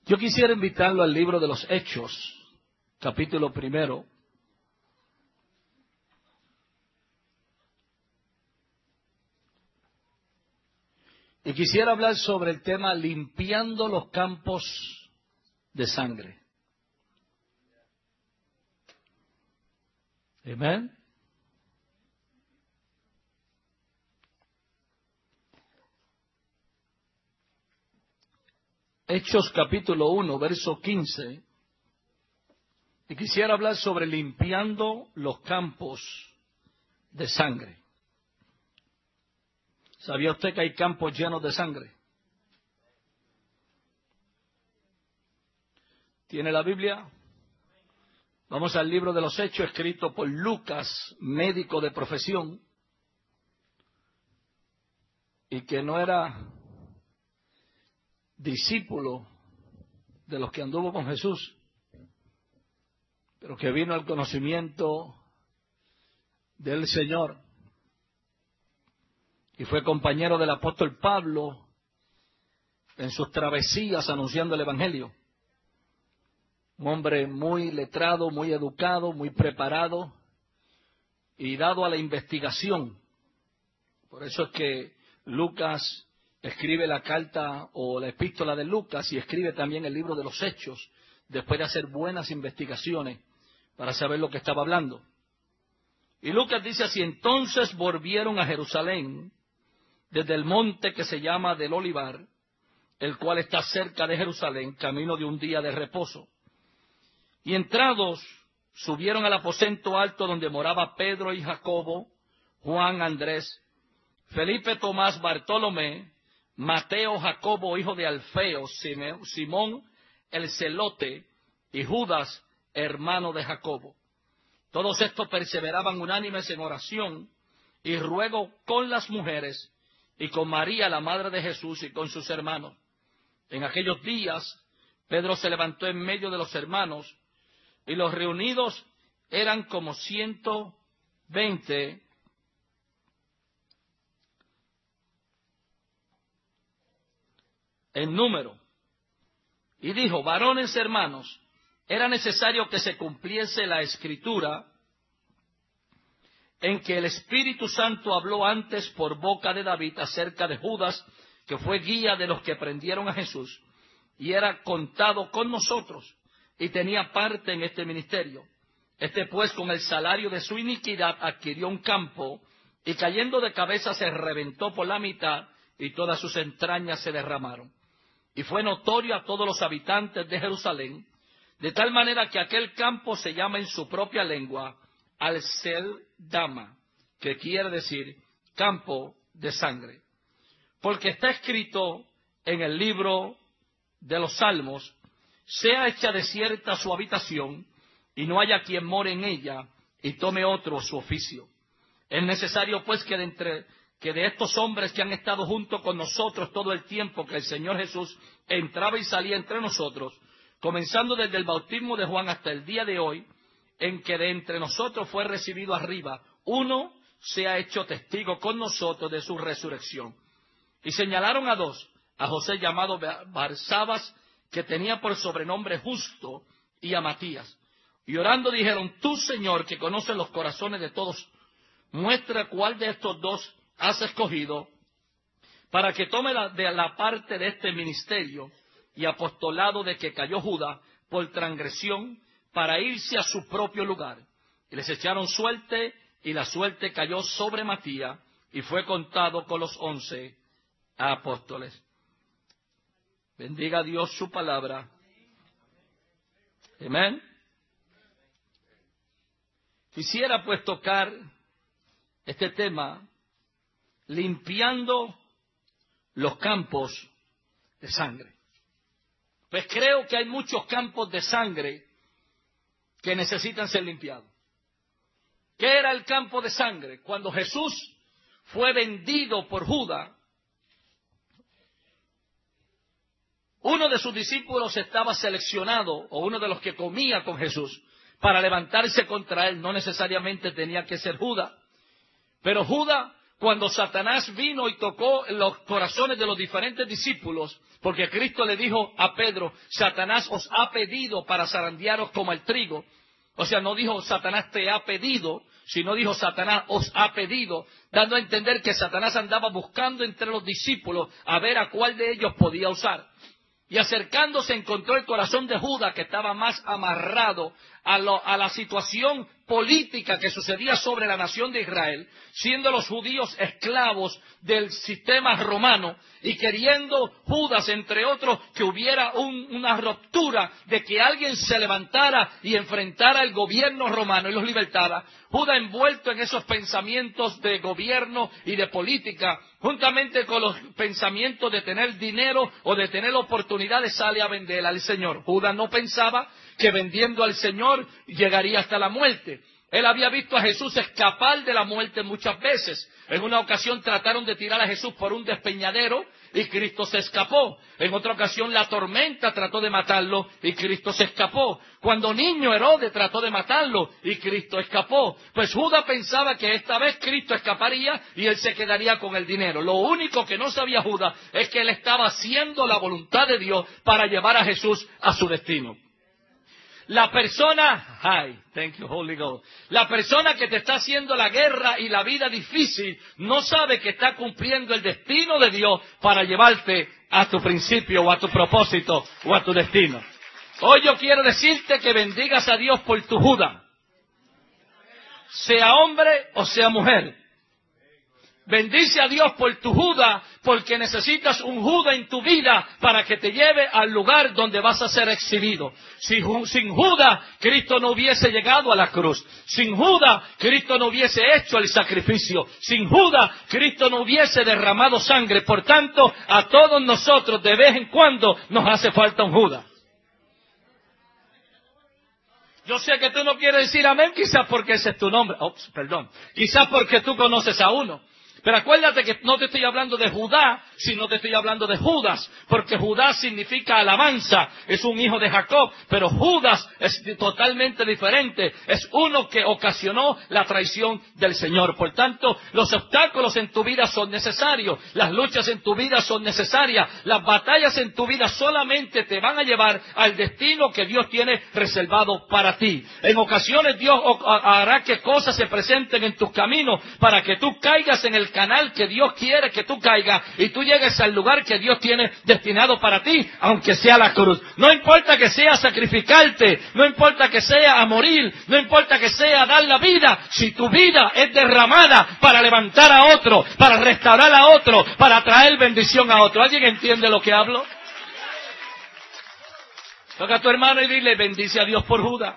Yo quisiera invitarlo al libro de los Hechos, capítulo 1. Y quisiera hablar sobre el tema limpiando los campos de sangre. Amén. Hechos capítulo 1, verso 15. Y quisiera hablar sobre limpiando los campos de sangre. ¿Sabía usted que hay campos llenos de sangre? ¿Tiene la Biblia? Vamos al libro de los Hechos, escrito por Lucas, médico de profesión, y que no era discípulo de los que anduvo con Jesús, pero que vino al conocimiento del Señor y fue compañero del apóstol Pablo en sus travesías anunciando el Evangelio. Un hombre muy letrado, muy educado, muy preparado y dado a la investigación. Por eso es que Lucas escribe la carta o la epístola de Lucas y escribe también el libro de los Hechos, después de hacer buenas investigaciones para saber lo que estaba hablando. Y Lucas dice así: entonces volvieron a Jerusalén desde el monte que se llama del Olivar, el cual está cerca de Jerusalén, camino de un día de reposo. Y entrados, subieron al aposento alto donde moraba Pedro y Jacobo, Juan, Andrés, Felipe, Tomás, Bartolomé, Mateo, Jacobo, hijo de Alfeo, Simón, el celote, y Judas, hermano de Jacobo. Todos estos perseveraban unánimes en oración y ruego con las mujeres y con María, la madre de Jesús, y con sus hermanos. En aquellos días, Pedro se levantó en medio de los hermanos, y los reunidos eran como 120 en número. Y dijo: varones hermanos, era necesario que se cumpliese la Escritura en que el Espíritu Santo habló antes por boca de David acerca de Judas, que fue guía de los que prendieron a Jesús, y era contado con nosotros, y tenía parte en este ministerio. Este pues, con el salario de su iniquidad, adquirió un campo, y cayendo de cabeza se reventó por la mitad, y todas sus entrañas se derramaron. Y fue notorio a todos los habitantes de Jerusalén, de tal manera que aquel campo se llama en su propia lengua Al-Sel-Dama, que quiere decir campo de sangre. Porque está escrito en el libro de los Salmos: sea hecha desierta su habitación, y no haya quien more en ella, y tome otro su oficio. Es necesario pues que de estos hombres que han estado junto con nosotros todo el tiempo que el Señor Jesús entraba y salía entre nosotros, comenzando desde el bautismo de Juan hasta el día de hoy, en que de entre nosotros fue recibido arriba, uno sea hecho testigo con nosotros de su resurrección. Y señalaron a dos: a José llamado Barsabas, que tenía por sobrenombre Justo, y a Matías. Y orando dijeron: tú, Señor, que conoces los corazones de todos, muestra cuál de estos dos has escogido para que tome la parte de este ministerio y apostolado de que cayó Judas por transgresión, para irse a su propio lugar. Y les echaron suerte, y la suerte cayó sobre Matías, y fue contado con los 11 apóstoles. Bendiga a Dios su palabra. Amén. Quisiera pues tocar este tema, limpiando los campos de sangre. Pues creo que hay muchos campos de sangre que necesitan ser limpiados. ¿Qué era el campo de sangre? Cuando Jesús fue vendido por Judas, uno de sus discípulos estaba seleccionado, o uno de los que comía con Jesús, para levantarse contra él. No necesariamente tenía que ser Judas, pero Judas, cuando Satanás vino y tocó los corazones de los diferentes discípulos, porque Cristo le dijo a Pedro, Satanás os ha pedido para zarandearos como el trigo. O sea, no dijo Satanás te ha pedido, sino dijo Satanás os ha pedido, dando a entender que Satanás andaba buscando entre los discípulos a ver a cuál de ellos podía usar. Y acercándose encontró el corazón de Judas, que estaba más amarrado a la situación política que sucedía sobre la nación de Israel, siendo los judíos esclavos del sistema romano, y queriendo Judas, entre otros, que hubiera una ruptura, de que alguien se levantara y enfrentara el gobierno romano y los libertara. Judas, envuelto en esos pensamientos de gobierno y de política, juntamente con los pensamientos de tener dinero o de tener oportunidades, sale a vender al Señor. Judas no pensaba que vendiendo al Señor llegaría hasta la muerte. Él había visto a Jesús escapar de la muerte muchas veces. En una ocasión trataron de tirar a Jesús por un despeñadero y Cristo se escapó. En otra ocasión la tormenta trató de matarlo y Cristo se escapó. Cuando niño Herodes trató de matarlo y Cristo escapó. Pues Judas pensaba que esta vez Cristo escaparía y él se quedaría con el dinero. Lo único que no sabía Judas es que él estaba haciendo la voluntad de Dios para llevar a Jesús a su destino. La persona, thank you, Holy Ghost. La persona que te está haciendo la guerra y la vida difícil no sabe que está cumpliendo el destino de Dios para llevarte a tu principio o a tu propósito o a tu destino. Hoy yo quiero decirte que bendigas a Dios por tu Judas, sea hombre o sea mujer. Bendice a Dios por tu Judas, porque necesitas un Judas en tu vida para que te lleve al lugar donde vas a ser exhibido. Sin Judas, Cristo no hubiese llegado a la cruz. Sin Judas, Cristo no hubiese hecho el sacrificio. Sin Judas, Cristo no hubiese derramado sangre. Por tanto, a todos nosotros de vez en cuando nos hace falta un Judas. Yo sé que tú no quieres decir amén, quizás porque ese es tu nombre. Quizás porque tú conoces a uno. Pero acuérdate que no te estoy hablando de Judá, sino te estoy hablando de Judas, porque Judá significa alabanza, es un hijo de Jacob, pero Judas es totalmente diferente, es uno que ocasionó la traición del Señor. Por tanto, los obstáculos en tu vida son necesarios, las luchas en tu vida son necesarias, las batallas en tu vida solamente te van a llevar al destino que Dios tiene reservado para ti. En ocasiones Dios hará que cosas se presenten en tus caminos para que tú caigas en el canal que Dios quiere que tú caigas y tú llegues al lugar que Dios tiene destinado para ti, aunque sea la cruz. No importa que sea sacrificarte, no importa que sea a morir, no importa que sea dar la vida, si tu vida es derramada para levantar a otro, para restaurar a otro, para traer bendición a otro. ¿Alguien entiende lo que hablo? Toca a tu hermano y dile, bendice a Dios por Judas.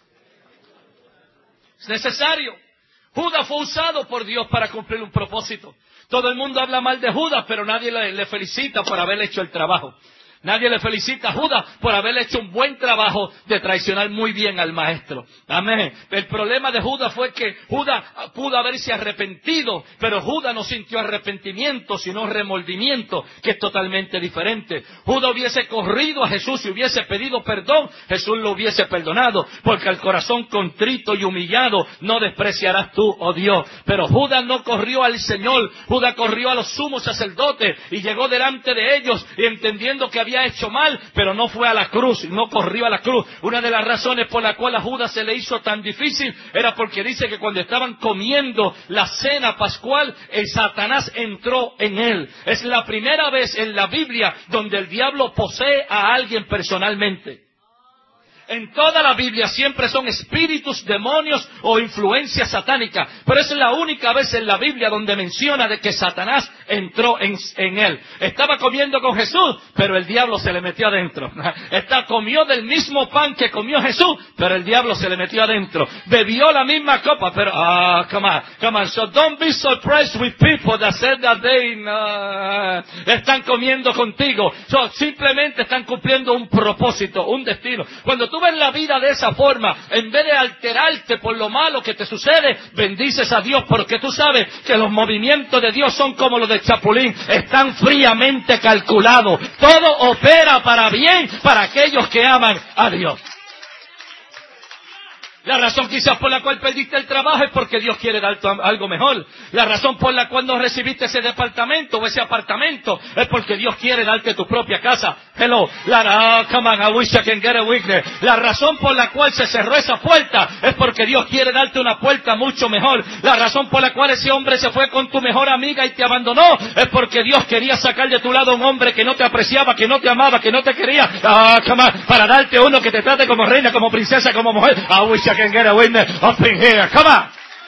Es necesario. Judas fue usado por Dios para cumplir un propósito. Todo el mundo habla mal de Judas, pero nadie le felicita por haber hecho el trabajo. Nadie le felicita a Judas por haber hecho un buen trabajo de traicionar muy bien al maestro. Amén. El problema de Judas fue que Judas pudo haberse arrepentido, pero Judas no sintió arrepentimiento, sino remordimiento, que es totalmente diferente. Judas hubiese corrido a Jesús y hubiese pedido perdón, Jesús lo hubiese perdonado, porque al corazón contrito y humillado no despreciarás tú, oh Dios. Pero Judas no corrió al Señor, Judas corrió a los sumos sacerdotes y llegó delante de ellos y entendiendo que había hecho mal, pero no fue a la cruz, no corrió a la cruz. Una de las razones por la cual a Judas se le hizo tan difícil era porque dice que cuando estaban comiendo la cena pascual, el Satanás entró en él. Es la primera vez en la Biblia donde el diablo posee a alguien personalmente. En toda la Biblia siempre son espíritus, demonios o influencias satánicas. Pero es la única vez en la Biblia donde menciona de que Satanás entró en él. Estaba comiendo con Jesús, pero el diablo se le metió adentro. Comió del mismo pan que comió Jesús, pero el diablo se le metió adentro. Bebió la misma copa, pero, come on. So don't be surprised with people that said that they están comiendo contigo. Simplemente están cumpliendo un propósito, un destino. Cuando tú ves la vida de esa forma, en vez de alterarte por lo malo que te sucede, bendices a Dios, porque tú sabes que los movimientos de Dios son como los de Chapulín, están fríamente calculados. Todo opera para bien para aquellos que aman a Dios. La razón quizás por la cual perdiste el trabajo es porque Dios quiere darte algo mejor. La razón por la cual no recibiste ese departamento o ese apartamento es porque Dios quiere darte tu propia casa. Hello. Come on, I wish I can get a witness. La razón por la cual se cerró esa puerta es porque Dios quiere darte una puerta mucho mejor. La razón por la cual ese hombre se fue con tu mejor amiga y te abandonó es porque Dios quería sacar de tu lado a un hombre que no te apreciaba, que no te amaba, que no te quería. Come on, para darte uno que te trate como reina, como princesa, como mujer. I wish I can get a witness up in here. Come on.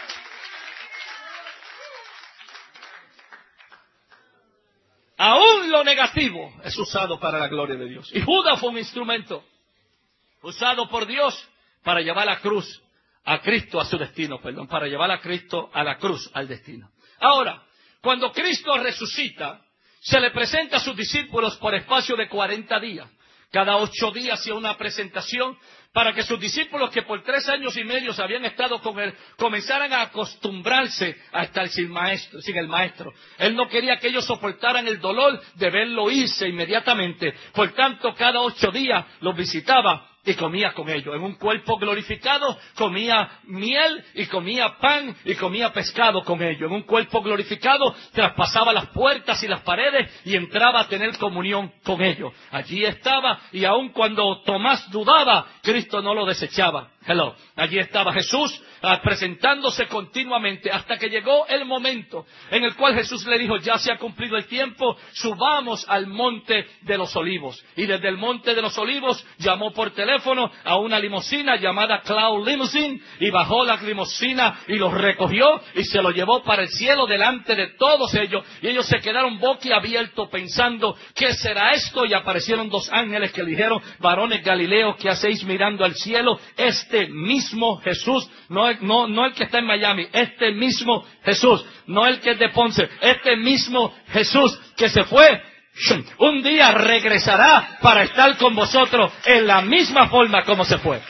Aún lo negativo es usado para la gloria de Dios. Y Judas fue un instrumento usado por Dios para llevar a Cristo a su destino, para llevar a Cristo a la cruz, al destino. Ahora, cuando Cristo resucita, se le presenta a sus discípulos por espacio de 40 días. Cada 8 días hacía una presentación para que sus discípulos, que por 3 años y medio habían estado con él, comenzaran a acostumbrarse a estar sin el maestro. Él no quería que ellos soportaran el dolor de verlo irse inmediatamente. Por tanto, cada 8 días los visitaba y comía con ellos. En un cuerpo glorificado comía miel y comía pan y comía pescado con ellos. En un cuerpo glorificado traspasaba las puertas y las paredes y entraba a tener comunión con ellos. Allí estaba, y aun cuando Tomás dudaba, Cristo no lo desechaba. Hello. Allí estaba Jesús presentándose continuamente hasta que llegó el momento en el cual Jesús le dijo: ya se ha cumplido el tiempo, subamos al monte de los olivos. Y desde el monte de los olivos llamó por teléfono a una limusina llamada Cloud Limousine, y bajó la limusina y los recogió y se lo llevó para el cielo delante de todos ellos, y ellos se quedaron boquiabiertos pensando: ¿qué será esto? Y aparecieron 2 ángeles que le dijeron: varones Galileos, ¿qué hacéis mirando al cielo? Este mismo Jesús, no el que está en Miami, este mismo Jesús, no el que es de Ponce, este mismo Jesús que se fue, un día regresará para estar con vosotros en la misma forma como se fue.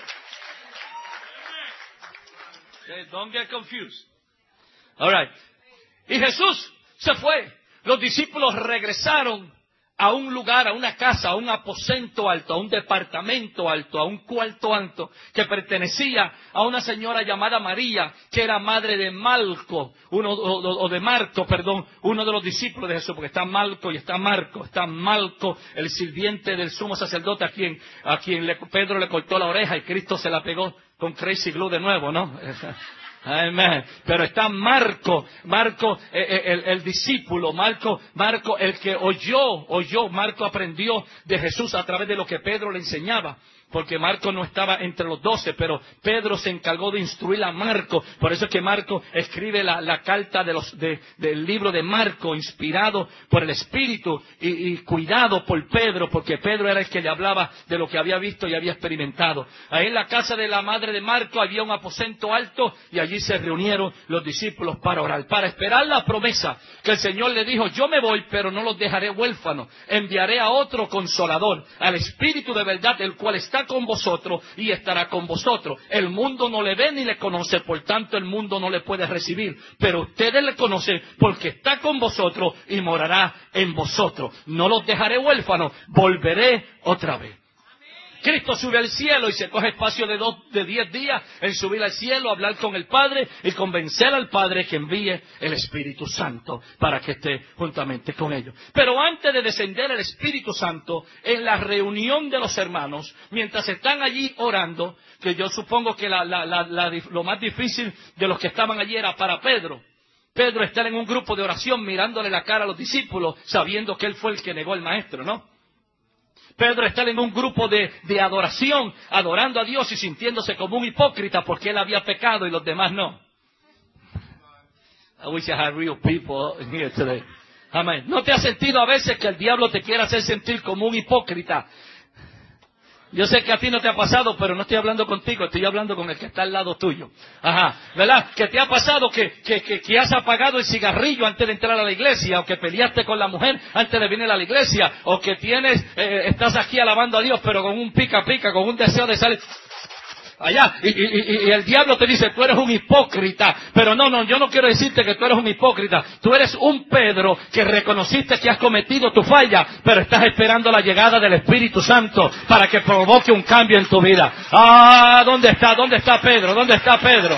Don't get confused. All right. Y Jesús se fue. Los discípulos regresaron a un lugar, a una casa, a un aposento alto, a un departamento alto, a un cuarto alto, que pertenecía a una señora llamada María, que era madre de Malco, uno de los discípulos de Jesús, porque está Malco y está Marco. Está Malco, el sirviente del sumo sacerdote, a quien Pedro le cortó la oreja y Cristo se la pegó con crazy glue de nuevo, ¿no? Amén. Pero está Marco, el discípulo, Marco, el que oyó, Marco aprendió de Jesús a través de lo que Pedro le enseñaba. Porque Marco no estaba entre los 12, pero Pedro se encargó de instruir a Marco. Por eso es que Marco escribe la carta del libro de Marco, inspirado por el Espíritu y cuidado por Pedro, porque Pedro era el que le hablaba de lo que había visto y había experimentado. Ahí en la casa de la madre de Marco había un aposento alto y allí se reunieron los discípulos para orar, para esperar la promesa que el Señor le dijo: yo me voy, pero no los dejaré huérfanos, enviaré a otro Consolador, al Espíritu de verdad, el cual está con vosotros y estará con vosotros. El mundo no le ve ni le conoce, por tanto el mundo no le puede recibir, pero ustedes le conocen porque está con vosotros y morará en vosotros. No los dejaré huérfanos, volveré otra vez. Cristo sube al cielo y se coge espacio de 10 días en subir al cielo, hablar con el Padre y convencer al Padre que envíe el Espíritu Santo para que esté juntamente con ellos. Pero antes de descender el Espíritu Santo, en la reunión de los hermanos, mientras están allí orando, que yo supongo que lo más difícil de los que estaban allí era para Pedro. Pedro estar en un grupo de oración mirándole la cara a los discípulos, sabiendo que él fue el que negó al Maestro, ¿no? Pedro está en un grupo de adoración, adorando a Dios y sintiéndose como un hipócrita porque él había pecado y los demás no. I wish I had real people here today. Amén. ¿No te has sentido a veces que el diablo te quiere hacer sentir como un hipócrita? Yo sé que a ti no te ha pasado, pero no estoy hablando contigo, estoy hablando con el que está al lado tuyo. Ajá, ¿verdad? Que te ha pasado que has apagado el cigarrillo antes de entrar a la iglesia, o que peleaste con la mujer antes de venir a la iglesia, o que estás aquí alabando a Dios, pero con un pica, con un deseo de salir. allá. Y el diablo te dice, tú eres un hipócrita. Pero no, yo no quiero decirte que tú eres un hipócrita. Tú eres un Pedro que reconociste que has cometido tu falla, pero estás esperando la llegada del Espíritu Santo para que provoque un cambio en tu vida. ¿Dónde está Pedro? ¿Dónde está Pedro?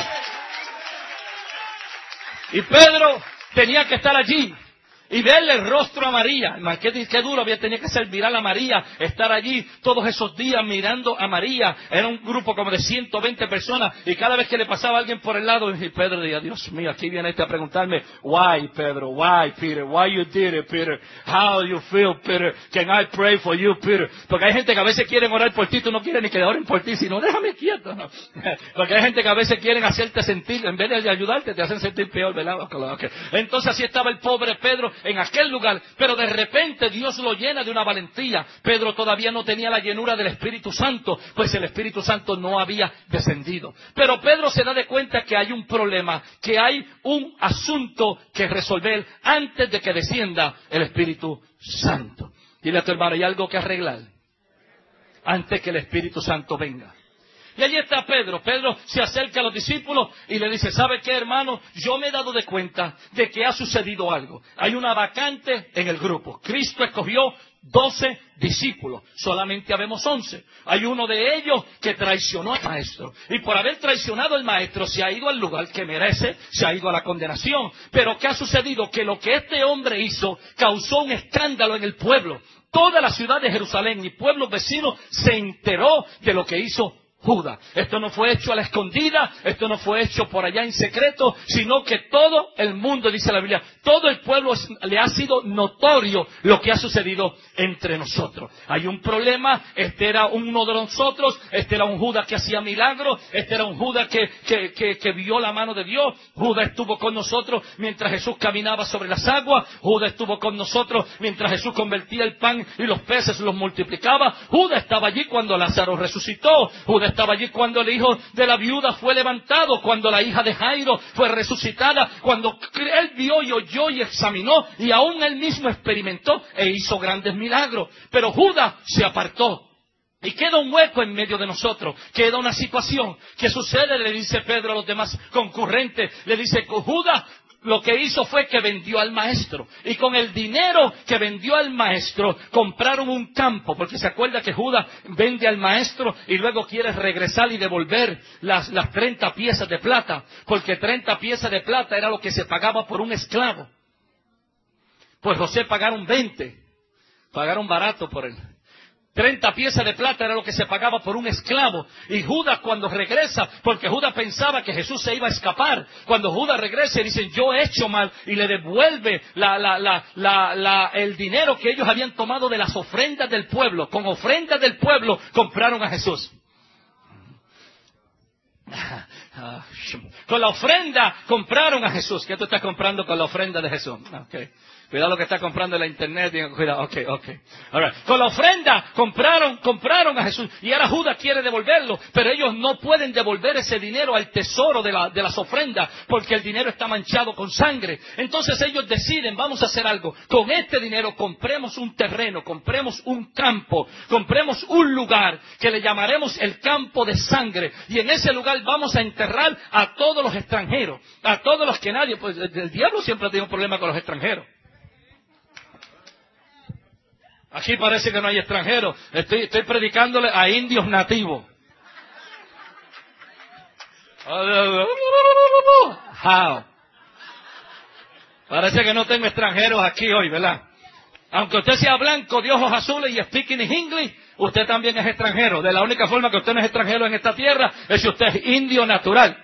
Y Pedro tenía que estar allí y verle el rostro a María. Qué duro tenía que ser mirar a María, estar allí todos esos días mirando a María. Era un grupo como de 120 personas y cada vez que le pasaba a alguien por el lado, y Pedro decía, Dios mío, aquí viene a preguntarme, why, Pedro, why, Peter, why you did it, Peter, how you feel, Peter, can I pray for you, Peter? Porque hay gente que a veces quieren orar por ti, tú no quieres ni que oren por ti, sino déjame quieto, ¿no? Porque hay gente que a veces quieren hacerte sentir, en vez de ayudarte, te hacen sentir peor, ¿verdad? Okay. Entonces así estaba el pobre Pedro en aquel lugar, pero de repente Dios lo llena de una valentía. Pedro todavía no tenía la llenura del Espíritu Santo, pues el Espíritu Santo no había descendido. Pero Pedro se da de cuenta que hay un problema, que hay un asunto que resolver antes de que descienda el Espíritu Santo. Dile a tu hermano, hay algo que arreglar antes que el Espíritu Santo venga. Y allí está Pedro. Pedro se acerca a los discípulos y le dice, ¿sabe qué, hermano? Yo me he dado de cuenta de que ha sucedido algo. Hay una vacante en el grupo. Cristo escogió 12 discípulos. Solamente habemos 11. Hay uno de ellos que traicionó al maestro. Y por haber traicionado al maestro se ha ido al lugar que merece, se ha ido a la condenación. Pero ¿qué ha sucedido? Que lo que este hombre hizo causó un escándalo en el pueblo. Toda la ciudad de Jerusalén y pueblos vecinos se enteró de lo que hizo Judas. Esto no fue hecho a la escondida, esto no fue hecho por allá en secreto, sino que todo el mundo, dice la Biblia, todo el pueblo le ha sido notorio lo que ha sucedido entre nosotros. Hay un problema, este era uno de nosotros, este era un Judas que hacía milagros, este era un Judas que vio la mano de Dios. Judas estuvo con nosotros mientras Jesús caminaba sobre las aguas, Judas estuvo con nosotros mientras Jesús convertía el pan y los peces los multiplicaba, Judas estaba allí cuando Lázaro resucitó, Judas estaba allí cuando el hijo de la viuda fue levantado, cuando la hija de Jairo fue resucitada, cuando él vio y oyó y examinó, y aún él mismo experimentó e hizo grandes milagros. Pero Judas se apartó. Y queda un hueco en medio de nosotros, queda una situación. ¿Qué sucede? Le dice Pedro a los demás concurrentes, le dice, Judas lo que hizo fue que vendió al maestro. Y con el dinero que vendió al maestro, compraron un campo. Porque se acuerda que Judas vende al maestro y luego quiere regresar y devolver las 30 piezas de plata. Porque 30 piezas de plata era lo que se pagaba por un esclavo. Pues José pagaron 20. Pagaron barato por él. 30 piezas de plata era lo que se pagaba por un esclavo. Y Judas cuando regresa, porque Judas pensaba que Jesús se iba a escapar, cuando Judas regresa y dicen, yo he hecho mal, y le devuelve el dinero que ellos habían tomado de las ofrendas del pueblo. Con ofrendas del pueblo compraron a Jesús. Con la ofrenda compraron a Jesús. ¿Qué tú estás comprando con la ofrenda de Jesús? Okay. Cuidado lo que está comprando en la internet. Cuidado, okay. All right. Con la ofrenda compraron a Jesús. Y ahora Judas quiere devolverlo. Pero ellos no pueden devolver ese dinero al tesoro de las ofrendas. Porque el dinero está manchado con sangre. Entonces ellos deciden, vamos a hacer algo. Con este dinero compremos un terreno, compremos un campo, compremos un lugar que le llamaremos el campo de sangre. Y en ese lugar vamos a enterrar a todos los extranjeros. A todos los que nadie, pues el diablo siempre ha tenido un problema con los extranjeros. Aquí parece que no hay extranjeros. Estoy predicándole a indios nativos. How? Parece que no tengo extranjeros aquí hoy, ¿verdad? Aunque usted sea blanco, de ojos azules y speaking in English, usted también es extranjero. De la única forma que usted no es extranjero en esta tierra es si usted es indio natural.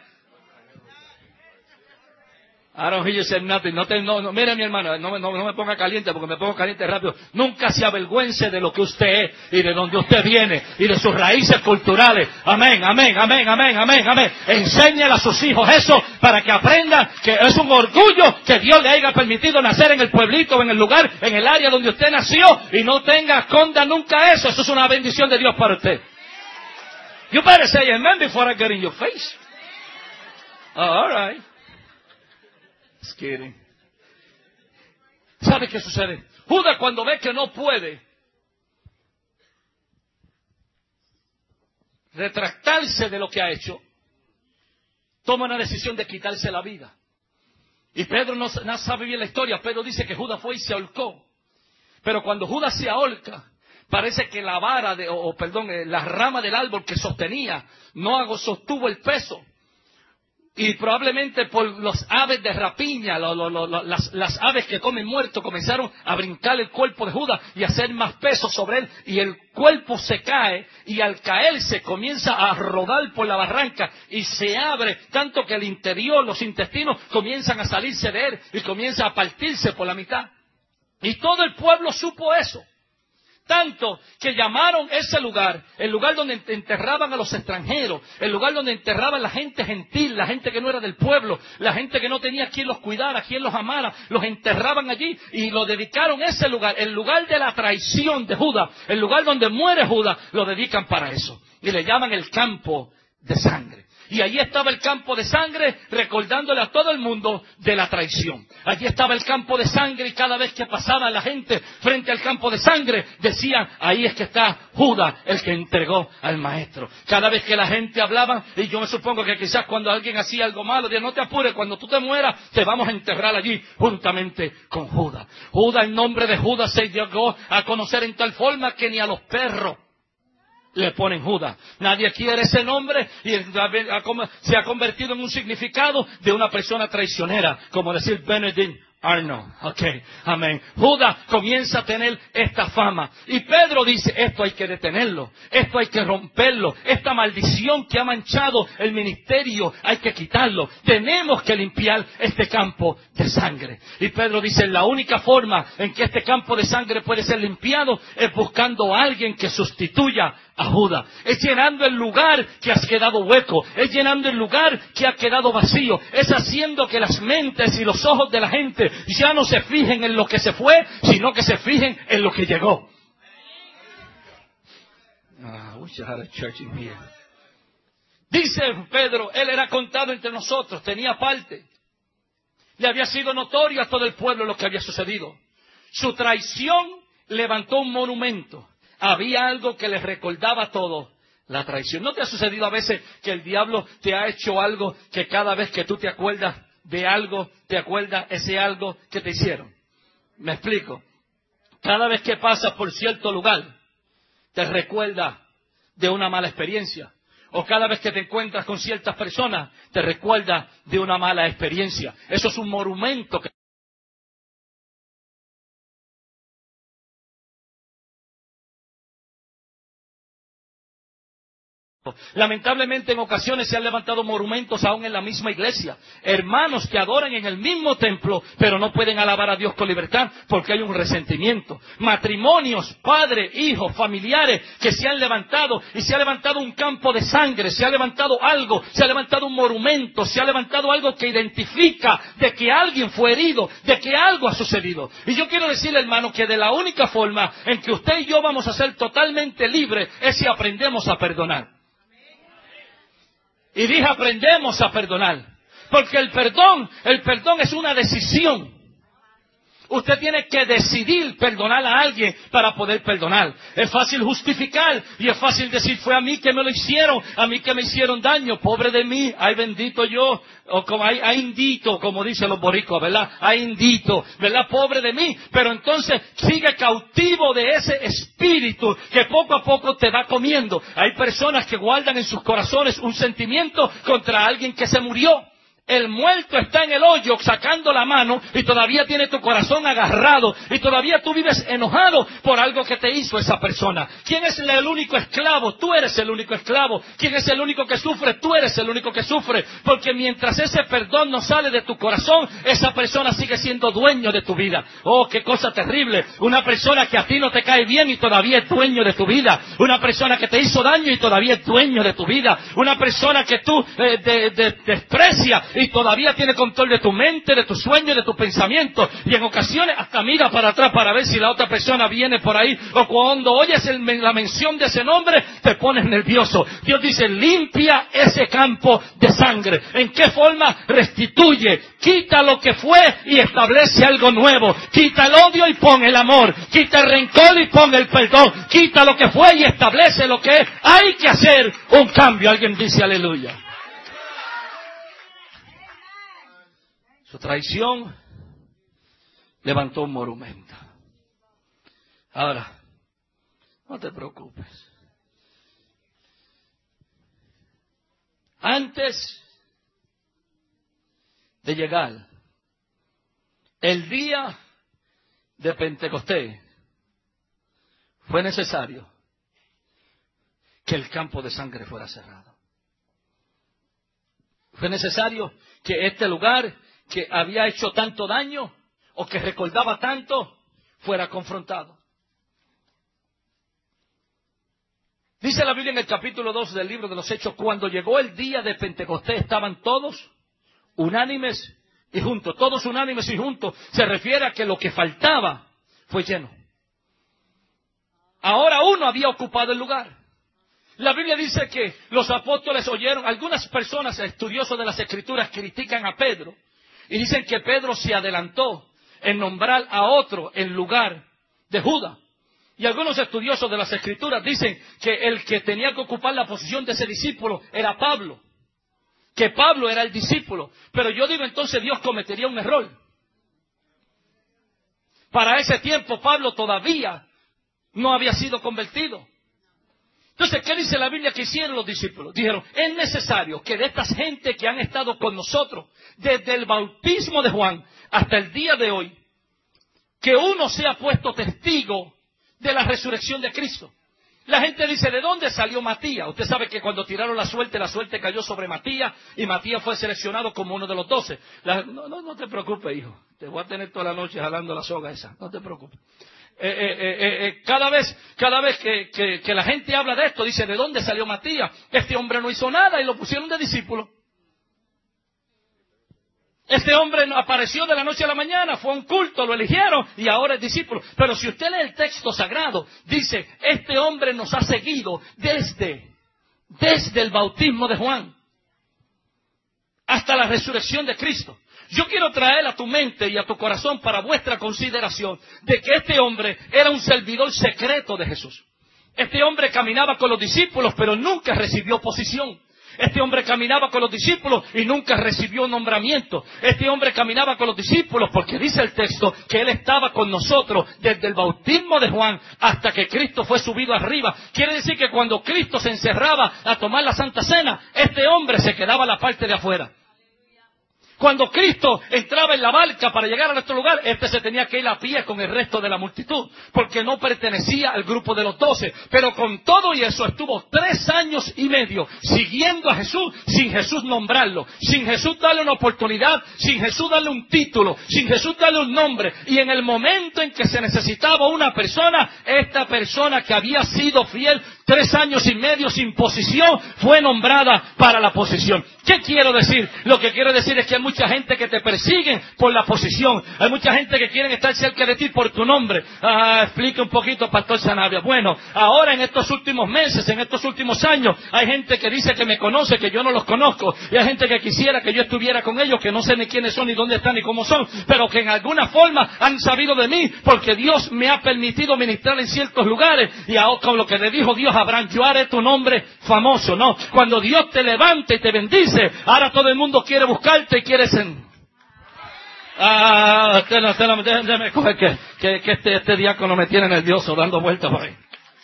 I don't hear you say nothing. No, mire mi hermano, no me ponga caliente porque me pongo caliente rápido. Nunca se avergüence de lo que usted es y de donde usted viene y de sus raíces culturales. Amén. Enséñale a sus hijos eso para que aprendan que es un orgullo que Dios le haya permitido nacer en el pueblito, en el lugar, en el área donde usted nació y no esconda nunca eso. Eso es una bendición de Dios para usted. You better say amen before I get in your face. Oh, all right. Just kidding. ¿Sabe qué sucede? Judas cuando ve que no puede, retractarse de lo que ha hecho, toma una decisión de quitarse la vida. Y Pedro no sabe bien la historia. Pedro dice que Judas fue y se ahorcó. Pero cuando Judas se ahorca, parece que la vara, la rama del árbol que sostenía, no sostuvo el peso. Y probablemente por los aves de rapiña, las aves que comen muertos, comenzaron a brincar el cuerpo de Judas y a hacer más peso sobre él. Y el cuerpo se cae, y al caerse comienza a rodar por la barranca y se abre, tanto que el interior, los intestinos, comienzan a salirse de él y comienza a partirse por la mitad. Y todo el pueblo supo eso. Tanto que llamaron ese lugar, el lugar donde enterraban a los extranjeros, el lugar donde enterraban la gente gentil, la gente que no era del pueblo, la gente que no tenía quien los cuidara, quien los amara, los enterraban allí y lo dedicaron ese lugar, el lugar de la traición de Judas, el lugar donde muere Judas, lo dedican para eso. Y le llaman el campo de sangre. Y allí estaba el campo de sangre, recordándole a todo el mundo de la traición. Allí estaba el campo de sangre, y cada vez que pasaba la gente frente al campo de sangre, decían, ahí es que está Judas, el que entregó al maestro. Cada vez que la gente hablaba, y yo me supongo que quizás cuando alguien hacía algo malo, decía, no te apures, cuando tú te mueras, te vamos a enterrar allí, juntamente con Judas. Judas, el nombre de Judas se llegó a conocer en tal forma que ni a los perros le ponen Judas. Nadie quiere ese nombre y se ha convertido en un significado de una persona traicionera, como decir Benedict Arnold. Ok, amén. Judas comienza a tener esta fama. Y Pedro dice, esto hay que detenerlo, esto hay que romperlo, esta maldición que ha manchado el ministerio hay que quitarlo. Tenemos que limpiar este campo de sangre. Y Pedro dice, la única forma en que este campo de sangre puede ser limpiado es buscando a alguien que sustituya a Judas. Es llenando el lugar que has quedado hueco, es llenando el lugar que ha quedado vacío, es haciendo que las mentes y los ojos de la gente ya no se fijen en lo que se fue, sino que se fijen en lo que llegó. Dice Pedro, él era contado entre nosotros, tenía parte. Le había sido notorio a todo el pueblo lo que había sucedido. Su traición levantó un monumento. Había algo que les recordaba todo, la traición. ¿No te ha sucedido a veces que el diablo te ha hecho algo que cada vez que tú te acuerdas de algo, te acuerdas ese algo que te hicieron? ¿Me explico? Cada vez que pasas por cierto lugar, te recuerda de una mala experiencia. O cada vez que te encuentras con ciertas personas, te recuerda de una mala experiencia. Eso es un monumento que... Lamentablemente en ocasiones se han levantado monumentos aún en la misma iglesia. Hermanos que adoran en el mismo templo, pero no pueden alabar a Dios con libertad porque hay un resentimiento. Matrimonios, padres, hijos, familiares que se han levantado y se ha levantado un campo de sangre, se ha levantado algo, se ha levantado un monumento, se ha levantado algo que identifica de que alguien fue herido, de que algo ha sucedido. Y yo quiero decirle, hermano, que de la única forma en que usted y yo vamos a ser totalmente libres es si aprendemos a perdonar. Y dije, aprendemos a perdonar. Porque el perdón es una decisión. Usted tiene que decidir perdonar a alguien para poder perdonar. Es fácil justificar y es fácil decir, fue a mí que me lo hicieron, a mí que me hicieron daño, pobre de mí, ay bendito yo, o como ay indito, como dicen los boricuas, ¿verdad? Ay indito, ¿verdad? Pobre de mí. Pero entonces sigue cautivo de ese espíritu que poco a poco te va comiendo. Hay personas que guardan en sus corazones un sentimiento contra alguien que se murió. El muerto está en el hoyo sacando la mano y todavía tiene tu corazón agarrado y todavía tú vives enojado por algo que te hizo esa persona. ¿Quién es el único esclavo? Tú eres el único esclavo. ¿Quién es el único que sufre? Tú eres el único que sufre. Porque mientras ese perdón no sale de tu corazón, esa persona sigue siendo dueño de tu vida. Oh, qué cosa terrible. Una persona que a ti no te cae bien y todavía es dueño de tu vida. Una persona que te hizo daño y todavía es dueño de tu vida. Una persona que tú desprecias y todavía tiene control de tu mente, de tus sueños, de tus pensamientos. Y en ocasiones hasta mira para atrás para ver si la otra persona viene por ahí. O cuando oyes la mención de ese nombre, te pones nervioso. Dios dice, limpia ese campo de sangre. ¿En qué forma? Restituye. Quita lo que fue y establece algo nuevo. Quita el odio y pon el amor. Quita el rencor y pon el perdón. Quita lo que fue y establece lo que es. Hay que hacer un cambio. Alguien dice aleluya. Su traición levantó un monumento. Ahora, no te preocupes. Antes de llegar el día de Pentecostés, fue necesario que el campo de sangre fuera cerrado. Fue necesario que este lugar que había hecho tanto daño o que recordaba tanto fuera confrontado. Dice la Biblia en el capítulo 2 del libro de los Hechos, cuando llegó el día de Pentecostés estaban todos unánimes y juntos. Todos unánimes y juntos se refiere a que lo que faltaba fue lleno. Ahora uno había ocupado el lugar. La Biblia dice que los apóstoles oyeron, algunas personas estudiosos de las Escrituras critican a Pedro y dicen que Pedro se adelantó en nombrar a otro en lugar de Judas. Y algunos estudiosos de las Escrituras dicen que el que tenía que ocupar la posición de ese discípulo era Pablo. Que Pablo era el discípulo. Pero yo digo, entonces Dios cometería un error. Para ese tiempo Pablo todavía no había sido convertido. Entonces, ¿qué dice la Biblia que hicieron los discípulos? Dijeron, es necesario que de estas gente que han estado con nosotros desde el bautismo de Juan hasta el día de hoy, que uno sea puesto testigo de la resurrección de Cristo. La gente dice, ¿de dónde salió Matías? Usted sabe que cuando tiraron la suerte cayó sobre Matías y Matías fue seleccionado como uno de los 12. No te preocupes, hijo. Te voy a tener toda la noche jalando la soga esa. No te preocupes. Cada vez que la gente habla de esto, dice, ¿de dónde salió Matías? Este hombre no hizo nada y lo pusieron de discípulo. Este hombre apareció de la noche a la mañana, fue a un culto, lo eligieron y ahora es discípulo. Pero si usted lee el texto sagrado, dice, este hombre nos ha seguido desde el bautismo de Juan hasta la resurrección de Cristo. Yo quiero traer a tu mente y a tu corazón para vuestra consideración de que este hombre era un servidor secreto de Jesús. Este hombre caminaba con los discípulos, pero nunca recibió posición. Este hombre caminaba con los discípulos y nunca recibió nombramiento. Este hombre caminaba con los discípulos porque dice el texto que él estaba con nosotros desde el bautismo de Juan hasta que Cristo fue subido arriba. Quiere decir que cuando Cristo se encerraba a tomar la Santa Cena, este hombre se quedaba a la parte de afuera. Cuando Cristo entraba en la barca para llegar a nuestro lugar, este se tenía que ir a pie con el resto de la multitud, porque no pertenecía al grupo de los 12. Pero con todo y eso estuvo 3 años y medio siguiendo a Jesús, sin Jesús nombrarlo, sin Jesús darle una oportunidad, sin Jesús darle un título, sin Jesús darle un nombre. Y en el momento en que se necesitaba una persona, esta persona que había sido fiel 3 años y medio sin posición, fue nombrada para la posición. ¿Qué quiero decir? Lo que quiero decir es que hay mucha gente que te persiguen por la posición. Hay mucha gente que quieren estar cerca de ti por tu nombre. Explique un poquito, Pastor Sanabria. Bueno, ahora en estos últimos meses, en estos últimos años, hay gente que dice que me conoce, que yo no los conozco. Y hay gente que quisiera que yo estuviera con ellos, que no sé ni quiénes son, ni dónde están, ni cómo son, pero que en alguna forma han sabido de mí, porque Dios me ha permitido ministrar en ciertos lugares. Y ahora, con lo que le dijo Dios a Abraham, yo haré tu nombre famoso. No, cuando Dios te levanta y te bendice, ahora todo el mundo quiere buscarte y quiere ser. Déjame coger que este diácono me tiene nervioso dando vueltas por ahí.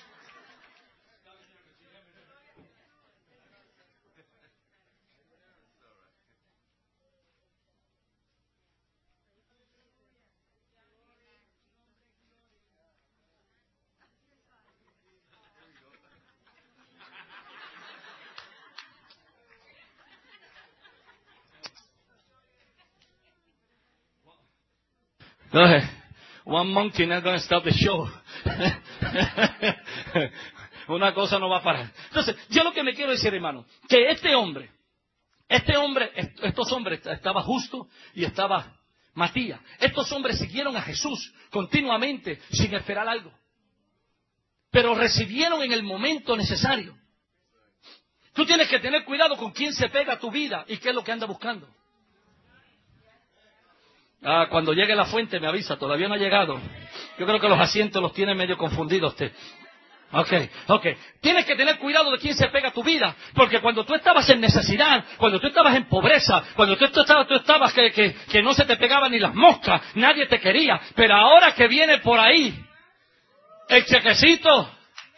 One monkey not going to stop the show. Una cosa no va a parar. Entonces, yo lo que me quiero decir, hermano, que este hombre Estos hombres, estaba Justo y estaba Matías. Estos hombres siguieron a Jesús continuamente sin esperar algo. Pero recibieron en el momento necesario. Tú tienes que tener cuidado con quién se pega a tu vida y qué es lo que anda buscando. Cuando llegue la fuente me avisa, todavía no ha llegado. Yo creo que los asientos los tiene medio confundidos usted. Ok. Tienes que tener cuidado de quién se pega a tu vida, porque cuando tú estabas en necesidad, cuando tú estabas en pobreza, cuando tú estabas que no se te pegaban ni las moscas, nadie te quería, pero ahora que viene por ahí el chequecito,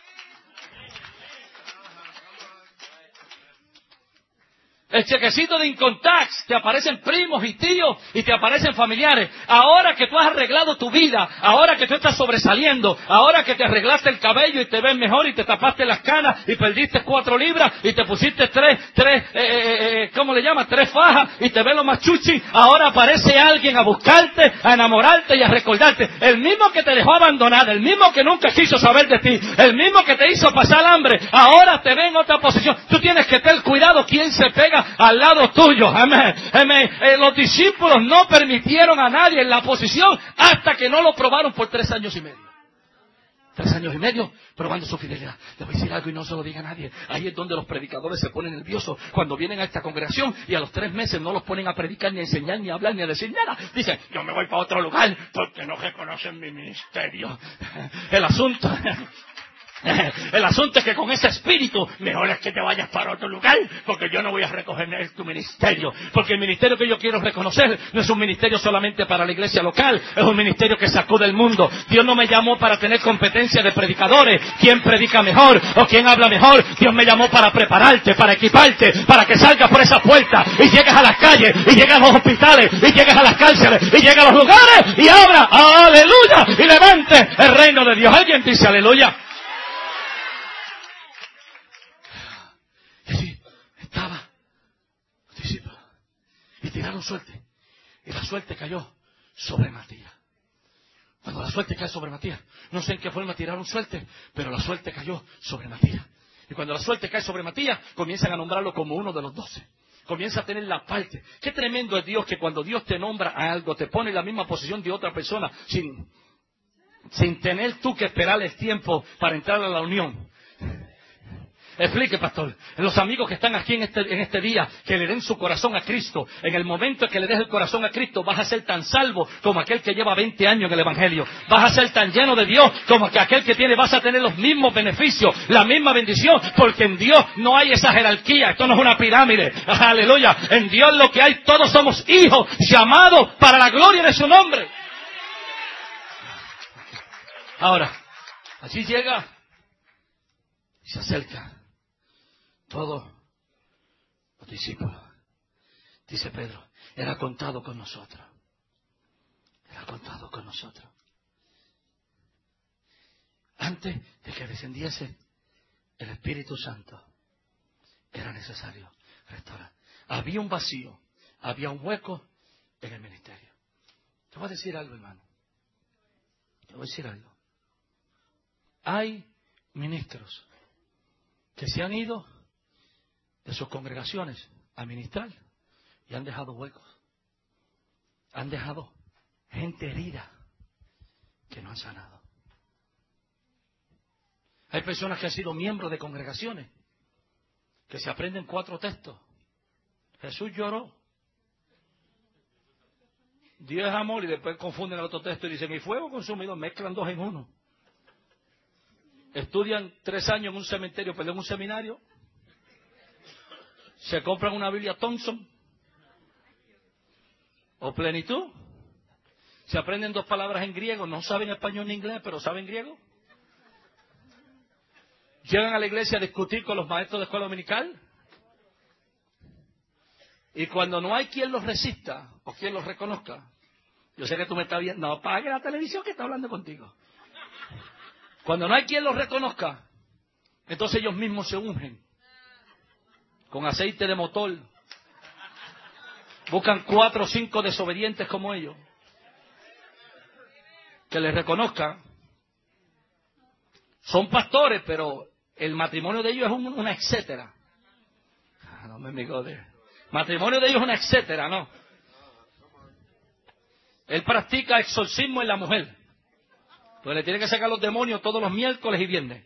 el chequecito de Income Tax, te aparecen primos y tíos y te aparecen familiares. Ahora que tú has arreglado tu vida, ahora que tú estás sobresaliendo, ahora que te arreglaste el cabello y te ves mejor y te tapaste las canas y perdiste 4 libras y te pusiste 3 fajas y te ves lo más chuchi, ahora aparece alguien a buscarte, a enamorarte y a recordarte. El mismo que te dejó abandonada, el mismo que nunca quiso saber de ti, el mismo que te hizo pasar hambre, ahora te ve en otra posición. Tú tienes que tener cuidado quién se pega al lado tuyo. Amén. Los discípulos no permitieron a nadie en la posición hasta que no lo probaron por 3 años y medio. 3 años y medio probando su fidelidad. Le voy a decir algo y no se lo diga a nadie. Ahí es donde los predicadores se ponen nerviosos cuando vienen a esta congregación y a los 3 meses no los ponen a predicar, ni a enseñar, ni a hablar, ni a decir nada. Dicen, yo me voy para otro lugar porque no reconocen mi ministerio. El asunto es que con ese espíritu mejor es que te vayas para otro lugar, porque yo no voy a recoger tu ministerio, porque el ministerio que yo quiero reconocer no es un ministerio solamente para la iglesia local, es un ministerio que sacude el mundo. Dios no me llamó para tener competencia de predicadores, quién predica mejor o quién habla mejor. Dios me llamó para prepararte, para equiparte, para que salgas por esa puerta y llegues a las calles, y llegues a los hospitales, y llegues a las cárceles, y llegues a los lugares y abra, aleluya, y levante el reino de Dios. ¿Alguien dice aleluya? Estaba los discípulos y tiraron suerte, y la suerte cayó sobre Matías. Cuando la suerte cae sobre Matías, no sé en qué forma tiraron suerte, pero la suerte cayó sobre Matías. Y cuando la suerte cae sobre Matías, comienzan a nombrarlo como uno de los 12. Comienza a tener la parte. Qué tremendo es Dios, que cuando Dios te nombra a algo, te pone en la misma posición de otra persona, sin tener tú que esperar el tiempo para entrar a la unión. Explique, pastor. Los amigos que están aquí en este día, que le den su corazón a Cristo, en el momento en que le des el corazón a Cristo, vas a ser tan salvo como aquel que lleva 20 años en el Evangelio. Vas a ser tan lleno de Dios como que aquel que vas a tener los mismos beneficios, la misma bendición, porque en Dios no hay esa jerarquía. Esto no es una pirámide. Aleluya. En Dios lo que hay, todos somos hijos, llamados para la gloria de su nombre. Ahora, allí llega y se acerca todos los discípulos. Dice Pedro, era contado con nosotros. Era contado con nosotros. Antes de que descendiese el Espíritu Santo, era necesario restaurar. Había un vacío, había un hueco en el ministerio. Te voy a decir algo, hermano. Te voy a decir algo. Hay ministros que se han ido de sus congregaciones a ministrar y han dejado huecos. Han dejado gente herida que no han sanado. Hay personas que han sido miembros de congregaciones que se aprenden 4 textos. Jesús lloró, Dios es amor, y después confunden el otro texto y dicen, y fuego consumido, mezclan 2 en 1. Estudian 3 años en un cementerio, en un seminario. Se compran una Biblia Thompson o Plenitud. Se aprenden 2 palabras en griego. No saben español ni inglés, pero saben griego. Llegan a la iglesia a discutir con los maestros de escuela dominical. Y cuando no hay quien los resista o quien los reconozca, yo sé que tú me estás viendo, no apague la televisión que está hablando contigo. Cuando no hay quien los reconozca, entonces ellos mismos se ungen con aceite de motor. Buscan 4 o 5 desobedientes como ellos, que les reconozcan. Son pastores, pero el matrimonio de ellos es una etcétera. No me gode. Matrimonio de ellos es una etcétera, ¿no? Él practica exorcismo en la mujer. Pues le tiene que sacar los demonios todos los miércoles y viernes.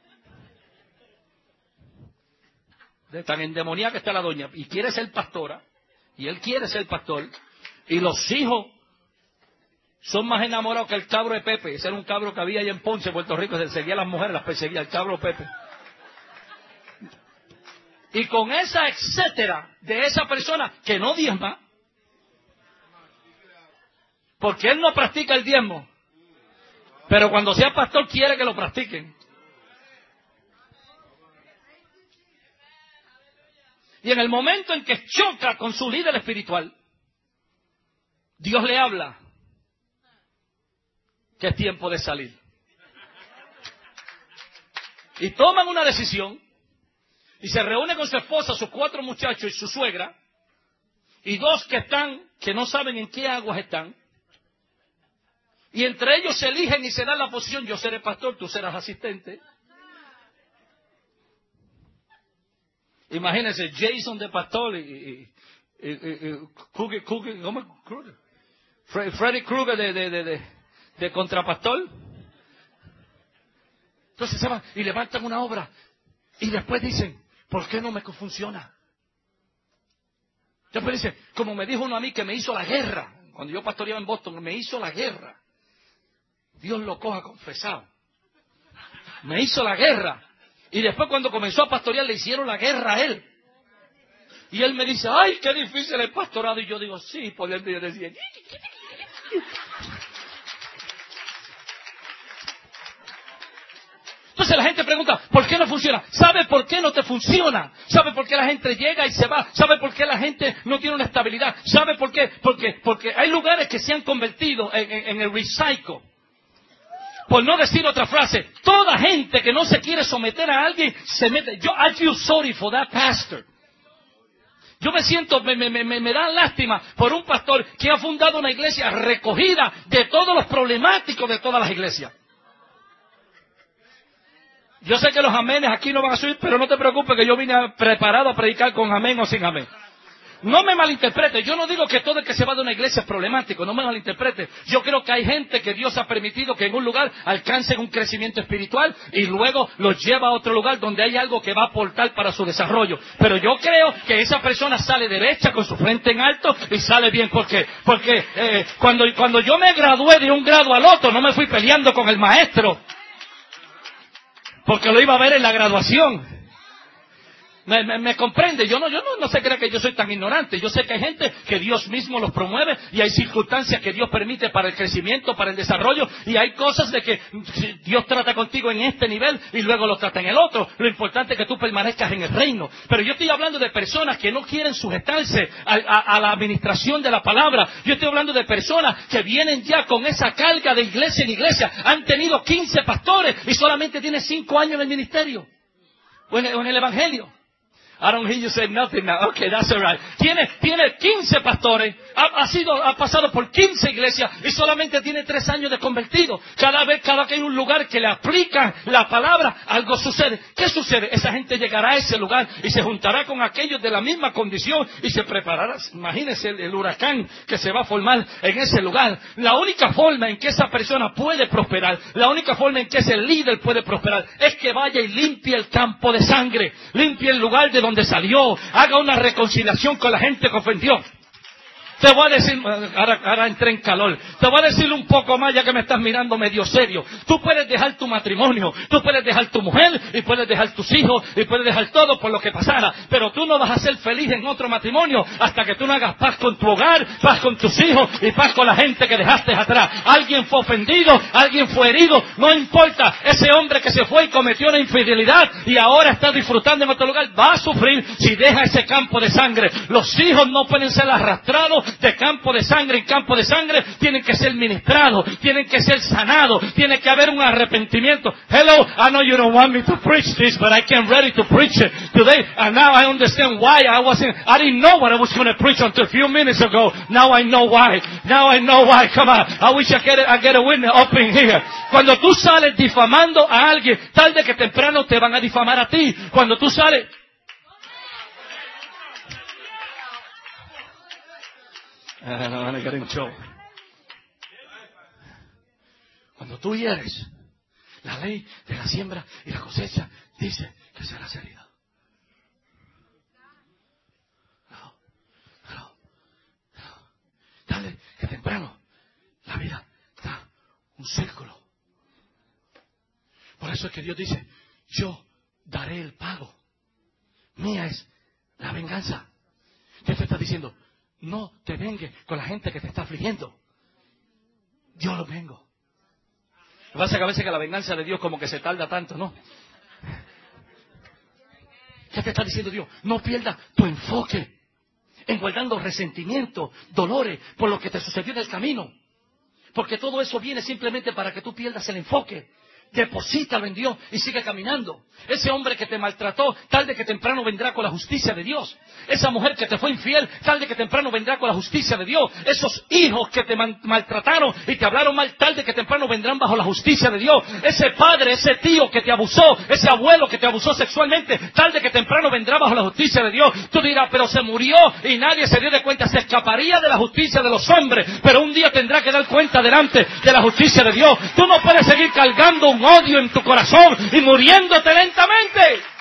De tan endemoniada que está la doña. Y quiere ser pastora. Y él quiere ser pastor. Y los hijos son más enamorados que el cabro de Pepe. Ese era un cabro que había allá en Ponce, Puerto Rico. Se seguía a las mujeres, las perseguía, el cabro Pepe. Y con esa etcétera de esa persona que no diezma, porque él no practica el diezmo, pero cuando sea pastor quiere que lo practiquen. Y en el momento en que choca con su líder espiritual, Dios le habla que es tiempo de salir. Y toman una decisión y se reúne con su esposa, sus 4 muchachos y su suegra, y 2 que no saben en qué aguas están. Y entre ellos se eligen y se dan la posición: yo seré pastor, tú serás asistente. Imagínense, Jason de pastor y Freddy Krueger de contrapastor. Entonces se van y levantan una obra y después dicen: ¿por qué no me funciona? Después dicen, como me dijo uno a mí que me hizo la guerra, cuando yo pastoreaba en Boston, me hizo la guerra. Dios lo coja confesado. Me hizo la guerra. Y después cuando comenzó a pastorear le hicieron la guerra a él. Y él me dice: ay, qué difícil el pastorado. Y yo digo: sí, por él yo decía. Entonces la gente pregunta: ¿por qué no funciona? ¿Sabe por qué no te funciona? ¿Sabe por qué la gente llega y se va? ¿Sabe por qué la gente no tiene una estabilidad? ¿Sabe por qué? Porque hay lugares que se han convertido en el recycle. Por no decir otra frase, toda gente que no se quiere someter a alguien se mete. I feel sorry for that pastor. Yo me siento, me da lástima por un pastor que ha fundado una iglesia recogida de todos los problemáticos de todas las iglesias. Yo sé que los amenes aquí no van a subir, pero no te preocupes que yo vine preparado a predicar con amén o sin amén. No me malinterprete, yo no digo que todo el que se va de una iglesia es problemático, no me malinterprete. Yo creo que hay gente que Dios ha permitido que en un lugar alcancen un crecimiento espiritual y luego los lleva a otro lugar donde hay algo que va a aportar para su desarrollo. Pero yo creo que esa persona sale derecha con su frente en alto y sale bien. Porque cuando yo me gradué de un grado al otro, no me fui peleando con el maestro, porque lo iba a ver en la graduación. Me comprende. Yo no se crea que yo soy tan ignorante. Yo sé que hay gente que Dios mismo los promueve y hay circunstancias que Dios permite para el crecimiento, para el desarrollo, y hay cosas de que Dios trata contigo en este nivel y luego lo trata en el otro. Lo importante es que tú permanezcas en el reino. Pero yo estoy hablando de personas que no quieren sujetarse a la administración de la palabra. Yo estoy hablando de personas que vienen ya con esa carga de iglesia en iglesia. Han tenido 15 pastores y solamente tienen 5 años en el ministerio o en el evangelio. I don't hear you say nothing now. Okay, that's all right. Tiene 15 pastores, ha pasado por 15 iglesias y solamente tiene 3 años de convertido. Cada que hay un lugar que le aplican la palabra, algo sucede. ¿Qué sucede? Esa gente llegará a ese lugar y se juntará con aquellos de la misma condición y se preparará. Imagínense el huracán que se va a formar en ese lugar. La única forma en que esa persona puede prosperar, la única forma en que ese líder puede prosperar, es que vaya y limpie el campo de sangre, limpie el lugar de donde salió, haga una reconciliación con la gente que ofendió. Te voy a decir, ahora entré en calor, te voy a decir un poco más ya que me estás mirando medio serio. Tú puedes dejar tu matrimonio, tú puedes dejar tu mujer y puedes dejar tus hijos y puedes dejar todo por lo que pasara, pero tú no vas a ser feliz en otro matrimonio hasta que tú no hagas paz con tu hogar, paz con tus hijos y paz con la gente que dejaste atrás. Alguien fue ofendido, alguien fue herido, no importa. Ese hombre que se fue y cometió una infidelidad y ahora está disfrutando en otro lugar, va a sufrir si deja ese campo de sangre. Los hijos no pueden ser arrastrados de campo de sangre en campo de sangre, tienen que ser ministrados, tienen que ser sanados, tiene que haber un arrepentimiento. Hello, I know you don't want me to preach this, but I came ready to preach it today, and now I understand why I didn't know what I was going to preach until a few minutes ago. Now I know why. Come on, I wish I get a witness up in here. Cuando tú sales difamando a alguien, tarde que temprano te van a difamar a ti. Cuando tú sales... No van a querer un show. Cuando tú hieres, la ley de la siembra y la cosecha dice que serás herido. Dale que temprano la vida da un círculo. Por eso es que Dios dice, yo daré el pago. Mía es la venganza. Dios te está diciendo, no te vengues con la gente que te está afligiendo. Yo lo vengo. Lo que pasa es que a veces que la venganza de Dios como que se tarda tanto, ¿no? ¿Qué te está diciendo Dios? No pierdas tu enfoque en guardando resentimientos, dolores por lo que te sucedió en el camino. Porque todo eso viene simplemente para que tú pierdas el enfoque. Deposítalo en Dios y sigue caminando. Ese hombre que te maltrató, tarde que temprano vendrá con la justicia de Dios. Esa mujer que te fue infiel, tarde que temprano vendrá con la justicia de Dios. Esos hijos que te maltrataron y te hablaron mal, tarde que temprano vendrán bajo la justicia de Dios. Ese padre, ese tío que te abusó, ese abuelo que te abusó sexualmente, tarde que temprano vendrá bajo la justicia de Dios. Tú dirás, pero se murió y nadie se dio de cuenta. Se escaparía de la justicia de los hombres, pero un día tendrá que dar cuenta delante de la justicia de Dios. Tú no puedes seguir cargando un odio en tu corazón y muriéndote lentamente.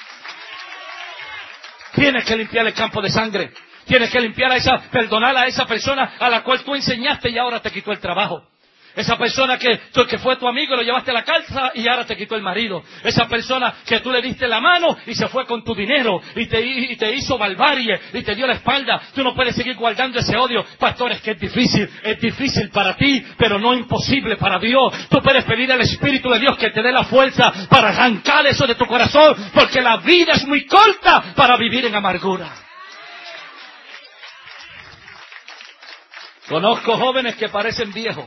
Tienes que limpiar el campo de sangre. Tienes que perdonar a esa persona a la cual tú enseñaste y ahora te quitó el trabajo. Esa persona que fue tu amigo y lo llevaste a la casa y ahora te quitó el marido. Esa persona que tú le diste la mano y se fue con tu dinero y te hizo barbarie y te dio la espalda. Tú no puedes seguir guardando ese odio. Pastor, es que es difícil para ti, pero no imposible para Dios. Tú puedes pedir al Espíritu de Dios que te dé la fuerza para arrancar eso de tu corazón, porque la vida es muy corta para vivir en amargura. Conozco jóvenes que parecen viejos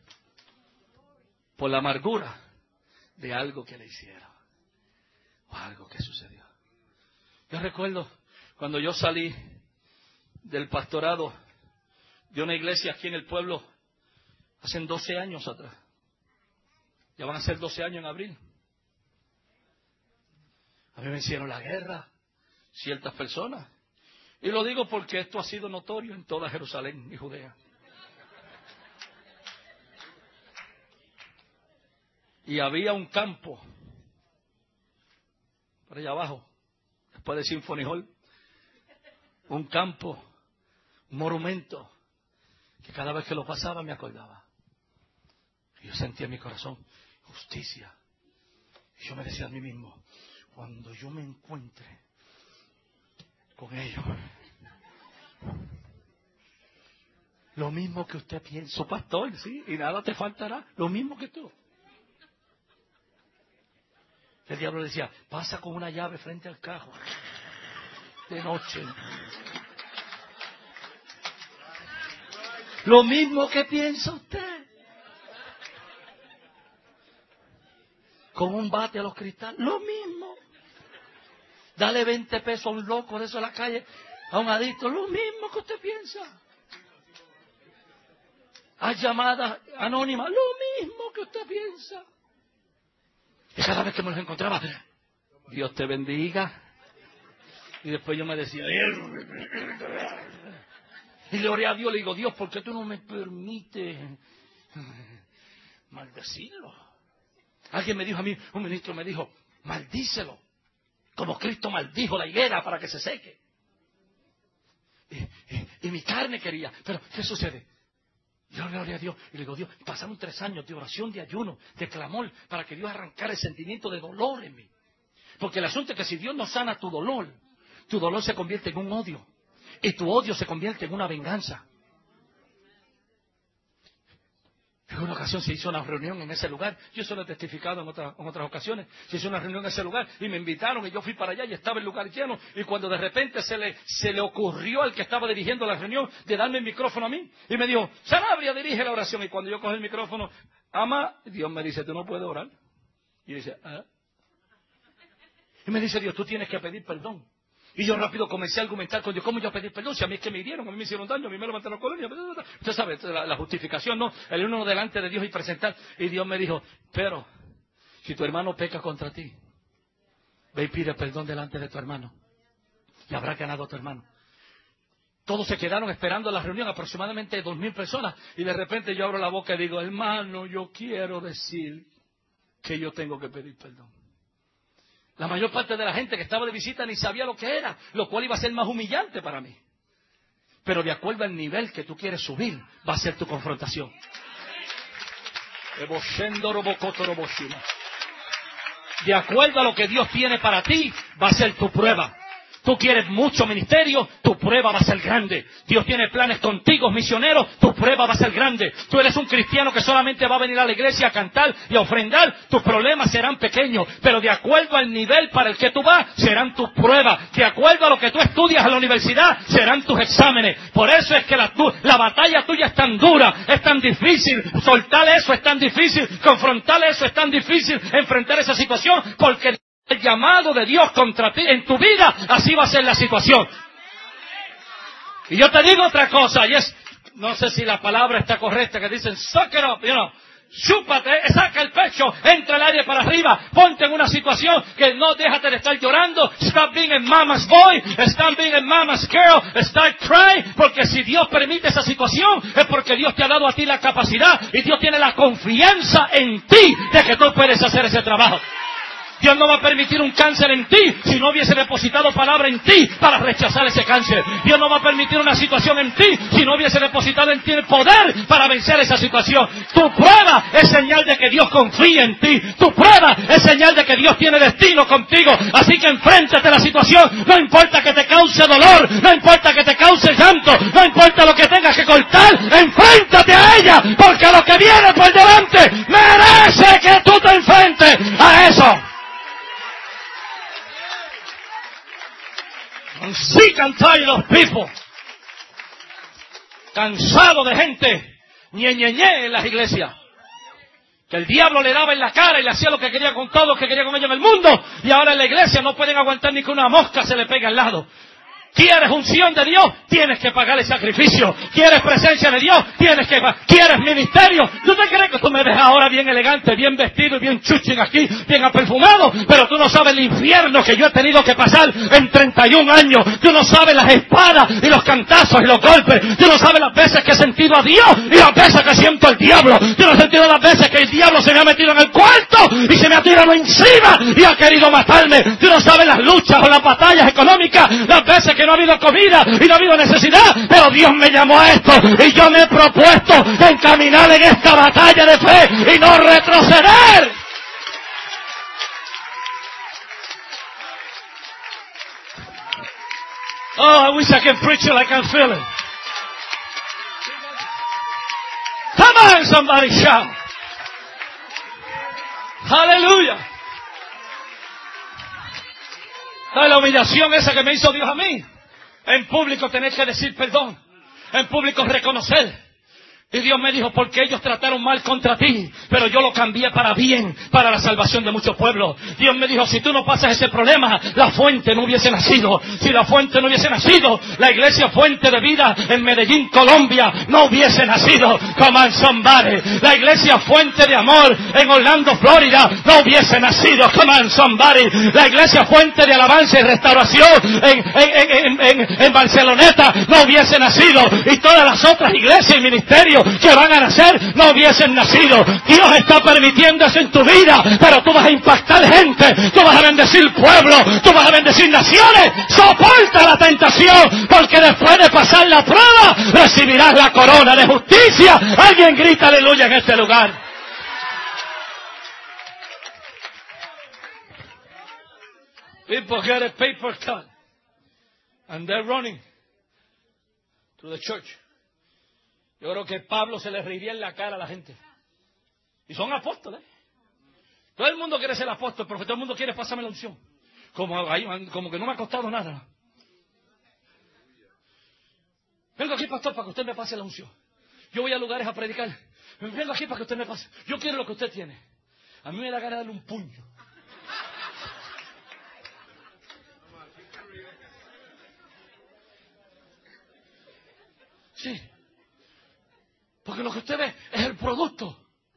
por la amargura de algo que le hicieron o algo que sucedió. Yo recuerdo cuando yo salí del pastorado de una iglesia aquí en el pueblo hace 12 años atrás. Ya van a ser 12 años en abril. A mí me hicieron la guerra ciertas personas. Y lo digo porque esto ha sido notorio en toda Jerusalén y Judea. Y había un campo, por allá abajo, después de Symphony Hall, un campo, un monumento, que cada vez que lo pasaba me acordaba. Y yo sentía en mi corazón justicia. Y yo me decía a mí mismo, cuando yo me encuentre con ellos, lo mismo que usted piensa, pastor, sí, y nada te faltará, lo mismo que tú. El diablo decía, pasa con una llave frente al carro, de noche. Lo mismo que piensa usted. Con un bate a los cristales, lo mismo. Dale 20 pesos a un loco de eso en la calle, a un adicto, lo mismo que usted piensa. Haz llamadas anónimas, lo mismo que usted piensa. Y cada vez que me los encontraba, Dios te bendiga. Y después yo me decía, y le oré a Dios, le digo, Dios, ¿por qué tú no me permites maldecirlo? Alguien me dijo a mí, un ministro me dijo, maldícelo, como Cristo maldijo la higuera para que se seque. Y mi carne quería, pero ¿qué sucede? Yo le oré a Dios y le digo, Dios, pasaron 3 años de oración, de ayuno, de clamor, para que Dios arrancara el sentimiento de dolor en mí. Porque el asunto es que si Dios no sana tu dolor se convierte en un odio. Y tu odio se convierte en una venganza. En una ocasión se hizo una reunión en ese lugar. Yo solo he testificado en otras ocasiones. Se hizo una reunión en ese lugar y me invitaron y yo fui para allá y estaba el lugar lleno. Y cuando de repente se le ocurrió al que estaba dirigiendo la reunión de darme el micrófono a mí. Y me dijo, Sanabria, dirige la oración. Y cuando yo cogí el micrófono, ama, Dios me dice, tú no puedes orar. Y dice, ah. Y me dice Dios, tú tienes que pedir perdón. Y yo rápido comencé a argumentar con Dios, ¿cómo yo pedir perdón? Si a mí es que me hirieron, a mí me hicieron daño, a mí me levantaron colonia. Usted sabe, la justificación, ¿no? El uno delante de Dios y presentar. Y Dios me dijo, pero, si tu hermano peca contra ti, ve y pide perdón delante de tu hermano. Y habrá ganado a tu hermano. Todos se quedaron esperando la reunión, aproximadamente 2,000 personas. Y de repente yo abro la boca y digo, hermano, yo quiero decir que yo tengo que pedir perdón. La mayor parte de la gente que estaba de visita ni sabía lo que era, lo cual iba a ser más humillante para mí. Pero de acuerdo al nivel que tú quieres subir, va a ser tu confrontación. De acuerdo a lo que Dios tiene para ti, va a ser tu prueba. Tú quieres mucho ministerio, tu prueba va a ser grande. Dios tiene planes contigo, misioneros, tu prueba va a ser grande. Tú eres un cristiano que solamente va a venir a la iglesia a cantar y a ofrendar, tus problemas serán pequeños. Pero de acuerdo al nivel para el que tú vas, serán tus pruebas. De acuerdo a lo que tú estudias en la universidad, serán tus exámenes. Por eso es que la batalla tuya es tan dura, es tan difícil. Soltar eso es tan difícil, confrontar eso es tan difícil, enfrentar esa situación, porque el llamado de Dios contra ti en tu vida, así va a ser la situación. Y yo te digo otra cosa, y es, no sé si la palabra está correcta, que dicen, suck it up, chúpate, saca el pecho, entra el aire para arriba, ponte en una situación que no déjate de estar llorando, stop being a mama's boy, stop being a mama's girl, start crying, porque si Dios permite esa situación, es porque Dios te ha dado a ti la capacidad, y Dios tiene la confianza en ti, de que tú puedes hacer ese trabajo. Dios no va a permitir un cáncer en ti si no hubiese depositado palabra en ti para rechazar ese cáncer. Dios no va a permitir una situación en ti si no hubiese depositado en ti el poder para vencer esa situación. Tu prueba es señal de que Dios confía en ti. Tu prueba es señal de que Dios tiene destino contigo. Así que enfréntate a la situación. No importa que te cause dolor, no importa que te cause llanto, no importa lo que tengas que cortar, enfréntate a ella, porque lo que viene por delante merece que tú te enfrentes a eso. I'm sick and tired of people. Cansado de gente ñe en las iglesias. Que el diablo le daba en la cara y le hacía lo que quería con todos los que quería con ellos en el mundo. Y ahora en la iglesia no pueden aguantar ni que una mosca se le pegue al lado. ¿Quieres unción de Dios? Tienes que pagar el sacrificio. ¿Quieres presencia de Dios? Tienes que pagar. ¿Quieres ministerio? ¿Tú te crees que tú me ves ahora bien elegante, bien vestido y bien chuchín aquí, bien aperfumado? Pero tú no sabes el infierno que yo he tenido que pasar en 31 años. Tú no sabes las espadas y los cantazos y los golpes. Tú no sabes las veces que he sentido a Dios y las veces que siento al diablo. Tú no has sentido las veces que el diablo se me ha metido en el cuarto y se me ha tirado encima y ha querido matarme. Tú no sabes las luchas o las batallas económicas, las veces que no ha habido comida y no ha habido necesidad, pero Dios me llamó a esto y yo me he propuesto encaminar en esta batalla de fe y no retroceder. Oh, I wish I could preach it like I'm feeling. Come on, somebody shout. Aleluya. ¿Sabes la humillación esa que me hizo Dios a mí? En público tener que decir perdón. En público reconocer. Y Dios me dijo, porque ellos trataron mal contra ti, pero yo lo cambié para bien, para la salvación de muchos pueblos. Dios me dijo, si tú no pasas ese problema, la fuente no hubiese nacido. Si la fuente no hubiese nacido, la iglesia Fuente de Vida en Medellín, Colombia, no hubiese nacido. Come on, somebody. La iglesia Fuente de Amor en Orlando, Florida, no hubiese nacido. Come on, somebody. La iglesia Fuente de Alabanza y Restauración en Barceloneta no hubiese nacido. Y todas las otras iglesias y ministerios que van a nacer no hubiesen nacido. Dios está permitiendo eso en tu vida, pero tú vas a impactar gente, tú vas a bendecir pueblos, tú vas a bendecir naciones. Soporta la tentación, porque después de pasar la prueba recibirás la corona de justicia. Alguien grita aleluya en este lugar. People get a paper cut and they're running to the church. Yo creo que Pablo se le reiría en la cara a la gente. Y son apóstoles. Todo el mundo quiere ser apóstol, pero todo el mundo quiere pasarme la unción. Como que no me ha costado nada. Vengo aquí, pastor, para que usted me pase la unción. Yo voy a lugares a predicar. Vengo aquí para que usted me pase. Yo quiero lo que usted tiene. A mí me da ganas de darle un puño. Sí. Porque lo que usted ve es el producto.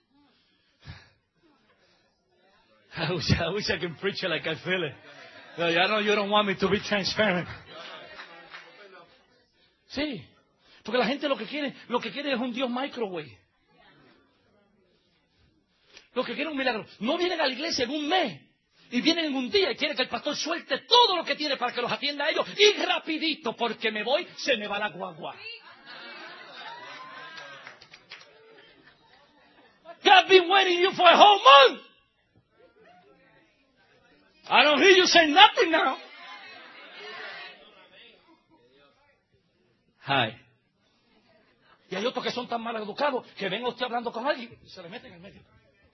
I wish I can preach it like I feel it. I know you don't want me to be transparent. Sí. Porque la gente lo que quiere es un Dios microwave. Lo que quiere es un milagro. No vienen a la iglesia en un mes. Y vienen en un día y quieren que el pastor suelte todo lo que tiene para que los atienda a ellos. Y rapidito, porque me voy, se me va la guagua. I've been waiting you for a whole month. I don't hear you say nothing now. Hi. Y hay otros que son tan mal educados que ven a usted hablando con alguien y se le meten en el medio.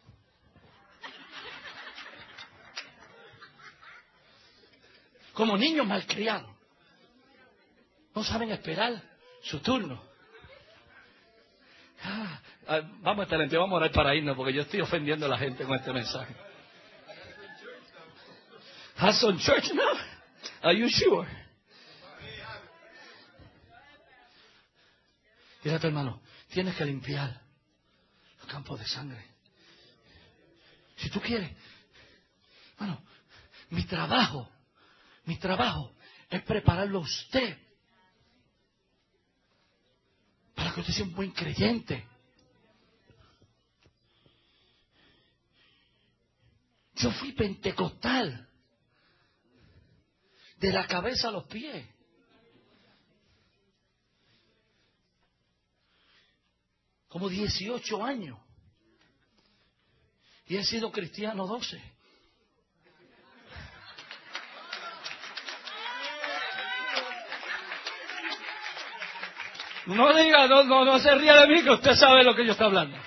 Como niños malcriados. No saben esperar su turno. Vamos a estar en pie, vamos a orar para irnos, porque yo estoy ofendiendo a la gente con este mensaje. Has on church now? Are you sure? Dile a tu hermano, tienes que limpiar los campos de sangre. Si tú quieres, bueno, mi trabajo es prepararlo a usted para que usted sea un buen creyente. Yo fui pentecostal de la cabeza a los pies. Como 18 años. Y he sido cristiano 12. No diga, no se ría de mí, que usted sabe lo que yo estoy hablando.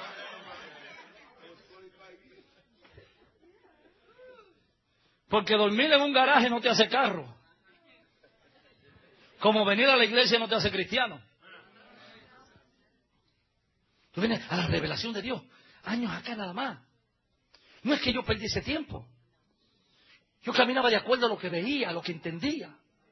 Porque dormir en un garaje no te hace carro. Como venir a la iglesia no te hace cristiano. Tú vienes a la revelación de Dios. Años acá nada más. No es que yo perdí ese tiempo. Yo caminaba de acuerdo a lo que veía, a lo que entendía.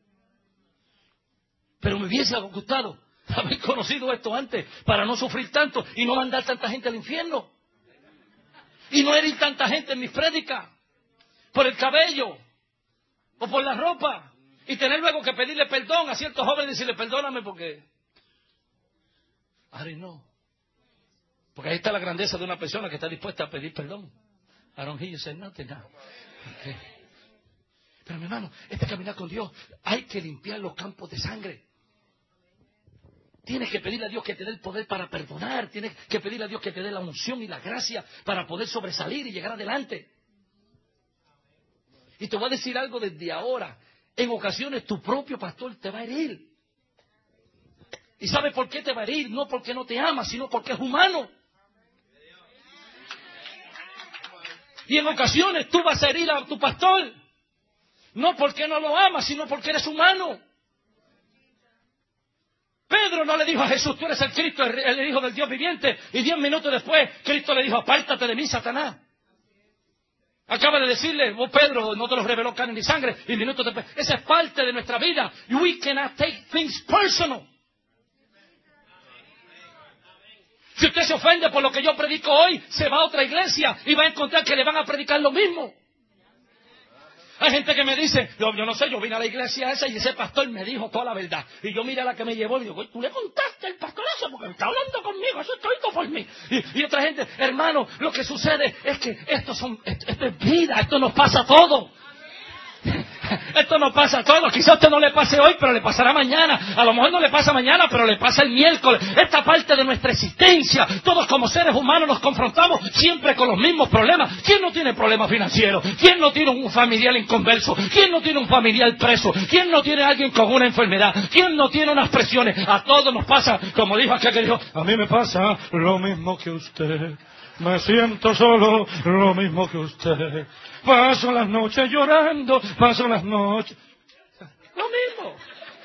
Pero me hubiese gustado haber conocido esto antes para no sufrir tanto y no mandar tanta gente al infierno. Y no herir tanta gente en mis prédicas. Por el cabello o por la ropa. Y tener luego que pedirle perdón a ciertos jóvenes y decirle perdóname porque... Ay, no. Porque ahí está la grandeza de una persona que está dispuesta a pedir perdón. I don't hear you say nothing now. Okay. Pero mi hermano, caminar con Dios, hay que limpiar los campos de sangre. Tienes que pedirle a Dios que te dé el poder para perdonar. Tienes que pedirle a Dios que te dé la unción y la gracia para poder sobresalir y llegar adelante. Y te voy a decir algo desde ahora. En ocasiones tu propio pastor te va a herir. ¿Y sabes por qué te va a herir? No porque no te ama, sino porque es humano. Y en ocasiones tú vas a herir a tu pastor. No porque no lo amas, sino porque eres humano. Pedro no le dijo a Jesús, tú eres el Cristo, el Hijo del Dios viviente. Y 10 minutos después, Cristo le dijo, apártate de mí, Satanás. Acaba de decirle, Pedro, no te lo reveló carne ni sangre. Y minutos después, esa es parte de nuestra vida. We cannot take things personal. Si usted se ofende por lo que yo predico hoy, se va a otra iglesia y va a encontrar que le van a predicar lo mismo. Hay gente que me dice, yo no sé, yo vine a la iglesia esa y ese pastor me dijo toda la verdad. Y yo miré a la que me llevó y digo, tú le contaste al pastor eso porque está hablando conmigo, eso estoy por mí. Y otra gente, hermano, lo que sucede es que esto es vida, esto nos pasa a todos. Esto no pasa a todos. Quizás a usted no le pase hoy, pero le pasará mañana. A lo mejor no le pasa mañana, pero le pasa el miércoles. Esta parte de nuestra existencia, todos como seres humanos nos confrontamos siempre con los mismos problemas. ¿Quién no tiene problemas financieros? ¿Quién no tiene un familiar inconverso? ¿Quién no tiene un familiar preso? ¿Quién no tiene a alguien con una enfermedad? ¿Quién no tiene unas presiones? A todos nos pasa, como dijo aquel que dijo, a mí me pasa lo mismo que usted. Me siento solo, lo mismo que usted. Paso las noches llorando, paso las noches... Lo mismo.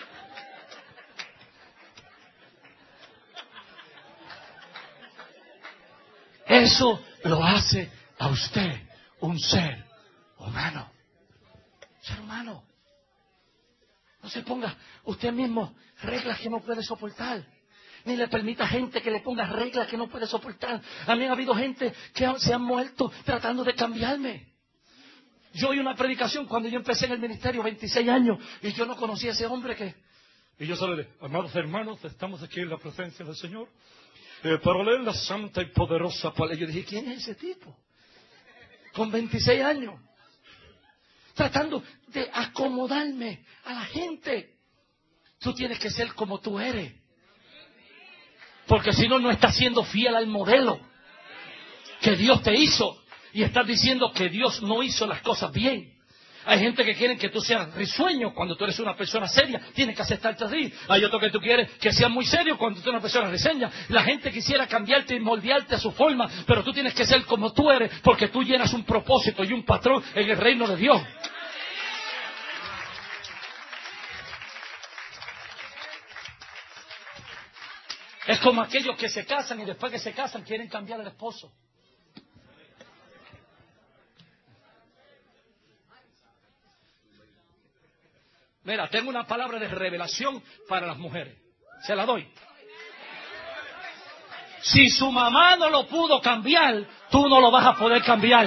Eso lo hace a usted un ser humano. Ser humano. No se ponga usted mismo reglas que no puede soportar. Ni le permita a gente que le ponga reglas que no puede soportar. A mí ha habido gente que se han muerto tratando de cambiarme. Yo oí una predicación cuando yo empecé en el ministerio, 26 años, y yo no conocía a ese hombre que Y yo solo le digo, amados hermanos, estamos aquí en la presencia del Señor para leer la santa y poderosa palabra. Yo dije, ¿quién es ese tipo? Con 26 años. Tratando de acomodarme a la gente. Tú tienes que ser como tú eres. Porque si no, no estás siendo fiel al modelo que Dios te hizo. Y estás diciendo que Dios no hizo las cosas bien. Hay gente que quiere que tú seas risueño cuando tú eres una persona seria. Tienes que aceptarte así. Hay otro que tú quieres que seas muy serio cuando tú eres una persona risueña. La gente quisiera cambiarte y moldearte a su forma, pero tú tienes que ser como tú eres, porque tú llenas un propósito y un patrón en el reino de Dios. Es como aquellos que se casan y después que se casan quieren cambiar al esposo. Mira, tengo una palabra de revelación para las mujeres. Se la doy. Si su mamá no lo pudo cambiar, tú no lo vas a poder cambiar.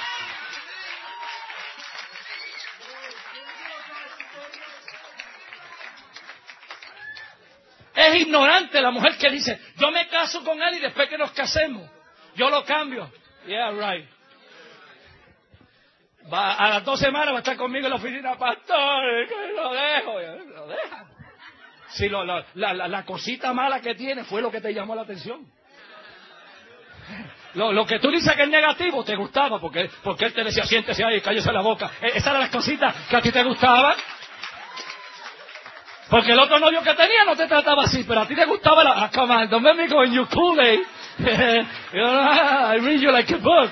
Es ignorante la mujer que dice, yo me caso con él y después que nos casemos, yo lo cambio. Yeah, right. Va, a las 2 semanas va a estar conmigo en la oficina, pastor, que lo dejo. Lo deja. Si la cosita mala que tiene fue lo que te llamó la atención. Lo que tú dices que es negativo te gustaba, porque él te decía, siéntese ahí, cállese la boca. Esas eran las cositas que a ti te gustaban. Porque el otro novio que tenía no te trataba así, pero a ti te gustaba la... come on, don't make me go in your Kool-Aid. I read you like a book.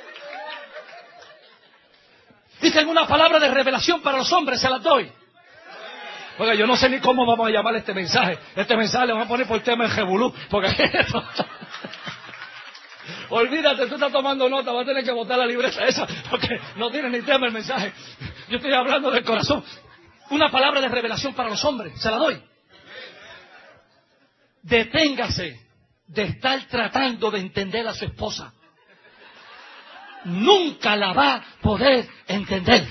Dicen una palabra de revelación para los hombres, se las doy. Porque yo no sé ni cómo vamos a llamar este mensaje. Este mensaje le vamos a poner por tema en Jebulú. Porque olvídate, tú estás tomando nota, vas a tener que botar la libreta esa, porque no tiene ni tema el mensaje. Yo estoy hablando del corazón. Una palabra de revelación para los hombres, se la doy. Deténgase de estar tratando de entender a su esposa. Nunca la va a poder entender.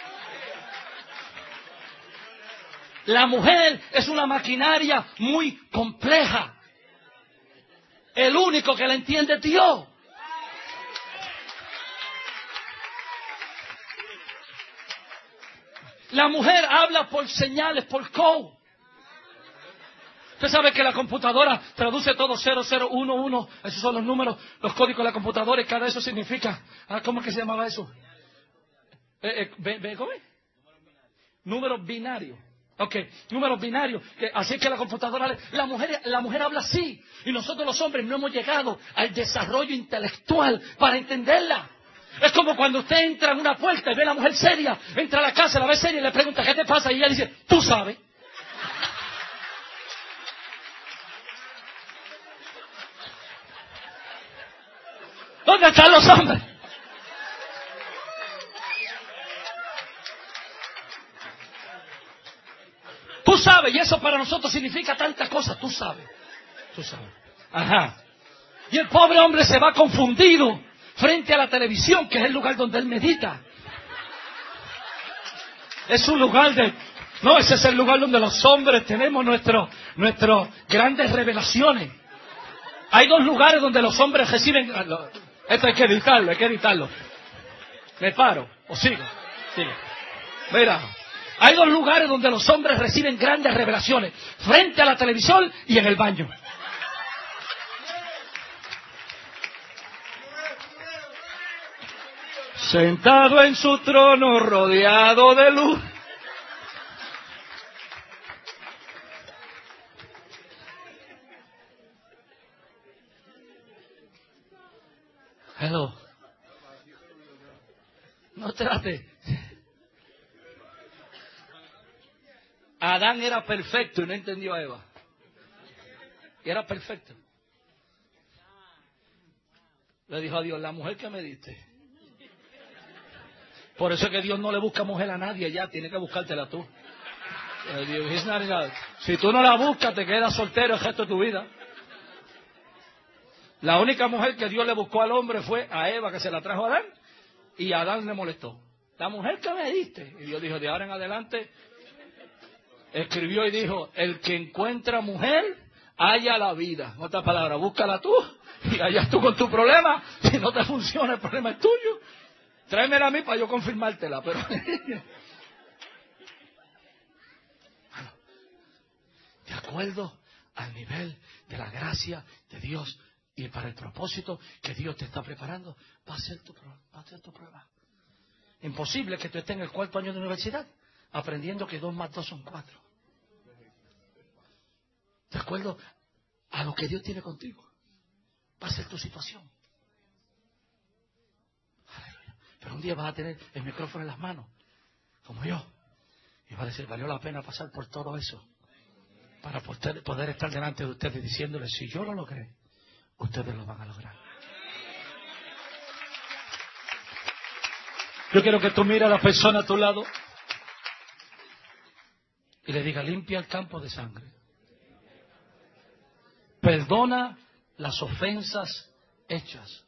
La mujer es una maquinaria muy compleja. El único que la entiende es Dios. La mujer habla por señales, por code. Usted sabe que la computadora traduce todo 0011. Esos son los números, los códigos de la computadora, y cada eso significa. ¿Cómo es que se llamaba eso? ¿Cómo es? Números binarios. Ok, números binarios. Así es que la computadora, la mujer habla así. Y nosotros los hombres no hemos llegado al desarrollo intelectual para entenderla. Es como cuando usted entra en una puerta y ve a la mujer seria, entra a la casa, la ve seria y le pregunta, ¿qué te pasa? Y ella dice, tú sabes. ¿Dónde están los hombres? Tú sabes, y eso para nosotros significa tantas cosas. Tú sabes. Tú sabes. Ajá. Y el pobre hombre se va confundido frente a la televisión, que es el lugar donde él medita. Es un lugar no, ese es el lugar donde los hombres tenemos nuestras grandes revelaciones. Hay 2 lugares donde los hombres reciben... Esto hay que editarlo. ¿Me paro o sigo? Mira, hay 2 lugares donde los hombres reciben grandes revelaciones: frente a la televisión y en el baño. Sentado en su trono, rodeado de luz. Hello. No trate. Adán era perfecto y no entendió a Eva. Y era perfecto. Le dijo a Dios, la mujer que me diste. Por eso es que Dios no le busca mujer a nadie ya, tiene que buscártela tú. Si tú no la buscas, te quedas soltero el resto de tu vida. La única mujer que Dios le buscó al hombre fue a Eva, que se la trajo a Adán, y a Adán le molestó. La mujer que me diste. Y Dios dijo, de ahora en adelante, escribió y dijo, el que encuentra mujer, halla la vida. En otras palabras, búscala tú y hallas tú con tu problema. Si no te funciona, el problema es tuyo. Tráemela a mí para yo confirmártela, pero... de acuerdo al nivel de la gracia de Dios y para el propósito que Dios te está preparando, va a ser tu prueba. Imposible que tú estés en el 4º año de universidad aprendiendo que 2 más 2 son 4. De acuerdo a lo que Dios tiene contigo, va a ser tu situación. Pero un día vas a tener el micrófono en las manos, como yo, y vas a decir, valió la pena pasar por todo eso para poder estar delante de ustedes diciéndoles, si yo lo logré, ustedes lo van a lograr. Yo quiero que tú mires a la persona a tu lado y le diga, limpia el campo de sangre. Perdona las ofensas hechas.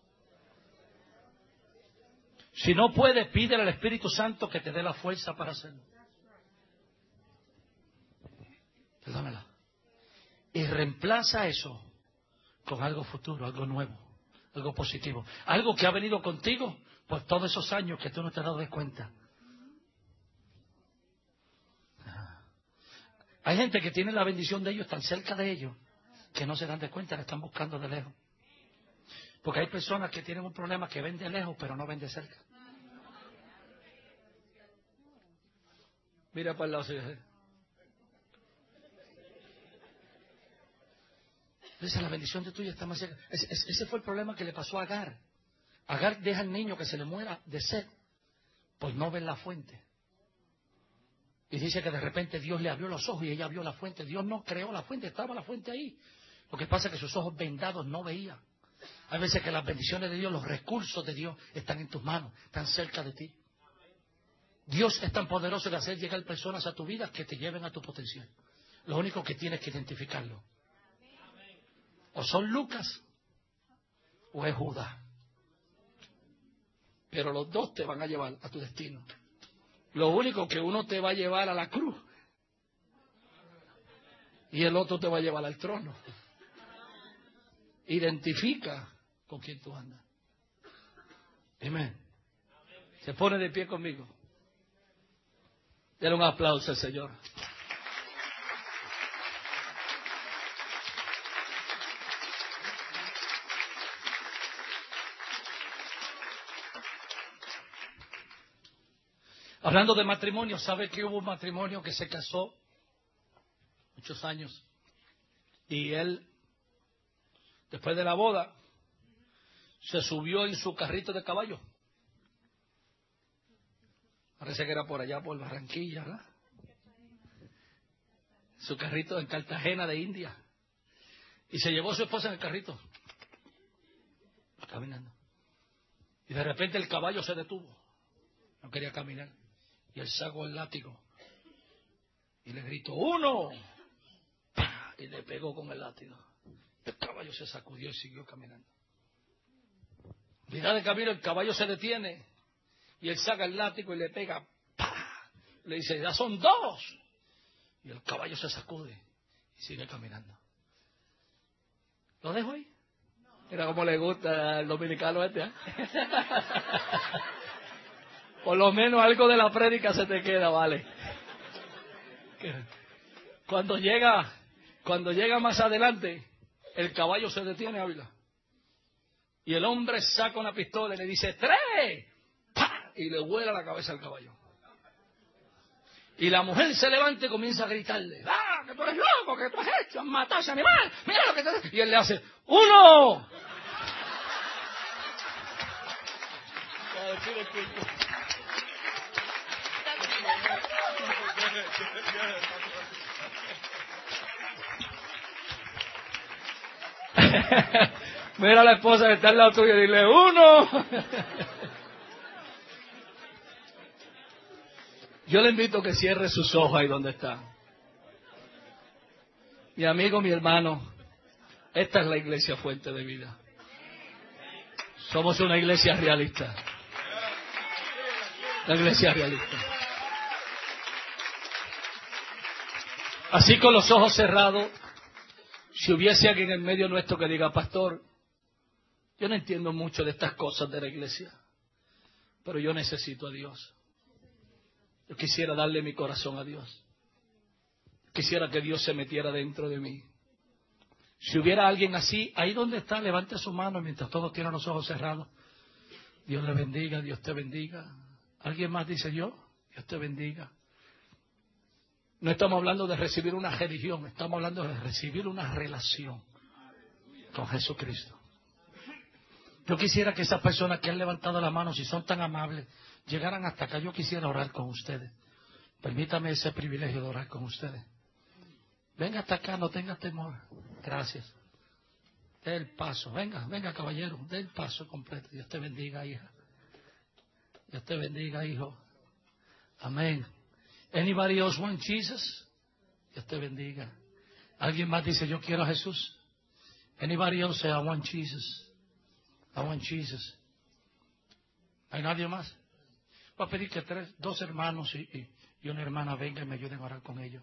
Si no puedes, pídele al Espíritu Santo que te dé la fuerza para hacerlo. Perdónala. Y reemplaza eso con algo futuro, algo nuevo, algo positivo. Algo que ha venido contigo por todos esos años que tú no te has dado de cuenta. Hay gente que tiene la bendición de ellos tan cerca de ellos que no se dan de cuenta, la están buscando de lejos. Porque hay personas que tienen un problema que ven de lejos pero no ven de cerca. Mira para el lado, señor. Esa la bendición de tuya está más cerca. Ese fue el problema que le pasó a Agar. Agar deja al niño que se le muera de sed, pues no ven la fuente. Y dice que de repente Dios le abrió los ojos y ella vio la fuente. Dios no creó la fuente, estaba la fuente ahí. Lo que pasa es que sus ojos vendados no veían. Hay veces que las bendiciones de Dios, los recursos de Dios están en tus manos, están cerca de ti. Dios es tan poderoso de hacer llegar personas a tu vida que te lleven a tu potencial. Lo único que tienes que identificarlo. O son Lucas o es Judas. Pero los dos te van a llevar a tu destino. Lo único que uno te va a llevar a la cruz y el otro te va a llevar al trono. Identifica con quién tú andas. Amén. Se pone de pie conmigo. Denle un aplauso al Señor. Hablando de matrimonio, ¿sabe que hubo un matrimonio que se casó muchos años? Y él, después de la boda, se subió en su carrito de caballo. Parece que era por allá, por Barranquilla, ¿verdad? Su carrito en Cartagena de India. Y se llevó a su esposa en el carrito, caminando. Y de repente el caballo se detuvo. No quería caminar. Y él sacó el látigo y le gritó, ¡uno! ¡Pah! Y le pegó con el látigo. El caballo se sacudió y siguió caminando. Mitad de camino el caballo se detiene y él saca el látigo y le pega. ¡Pah! Le dice, ya son 2. Y el caballo se sacude y sigue caminando. ¿Lo dejo ahí? Mira cómo le gusta al dominicano este, ¿eh? Por lo menos algo de la prédica se te queda, vale. Cuando llega más adelante, el caballo se detiene, Ávila. Y el hombre saca una pistola y le dice, 3. ¡Pah! Y le vuela la cabeza al caballo. Y la mujer se levanta y comienza a gritarle, ¡ah, que tú eres loco, que tú has hecho, has matado a ese animal! ¡Mira lo que te hace! Y él le hace, 1. Mira a la esposa que está al lado tuyo y dile, 1. Yo le invito a que cierre sus ojos ahí donde está. Mi amigo, mi hermano, esta es la iglesia Fuente de Vida. Somos una iglesia realista. La iglesia realista. Así con los ojos cerrados, si hubiese alguien en medio nuestro que diga, pastor, yo no entiendo mucho de estas cosas de la iglesia, pero yo necesito a Dios. Yo quisiera darle mi corazón a Dios. Quisiera que Dios se metiera dentro de mí. Si hubiera alguien así, ahí donde está, levante su mano mientras todos tienen los ojos cerrados. Dios le bendiga, Dios te bendiga. ¿Alguien más dice yo? Dios te bendiga. No estamos hablando de recibir una religión, estamos hablando de recibir una relación con Jesucristo. Yo quisiera que esas personas que han levantado la mano, si son tan amables, llegaran hasta acá. Yo quisiera orar con ustedes. Permítame ese privilegio de orar con ustedes. Venga hasta acá, no tenga temor. Gracias. Dé el paso. Venga, venga, caballero. Dé el paso completo. Dios te bendiga, hija. Dios te bendiga, hijo. Amén. Anybody else want Jesus? Dios te bendiga. ¿Alguien más dice, yo quiero a Jesús? Anybody else say, I want Jesus? I want Jesus. ¿Hay nadie más? Voy a pedir que dos hermanos y una hermana vengan y me ayuden a orar con ellos.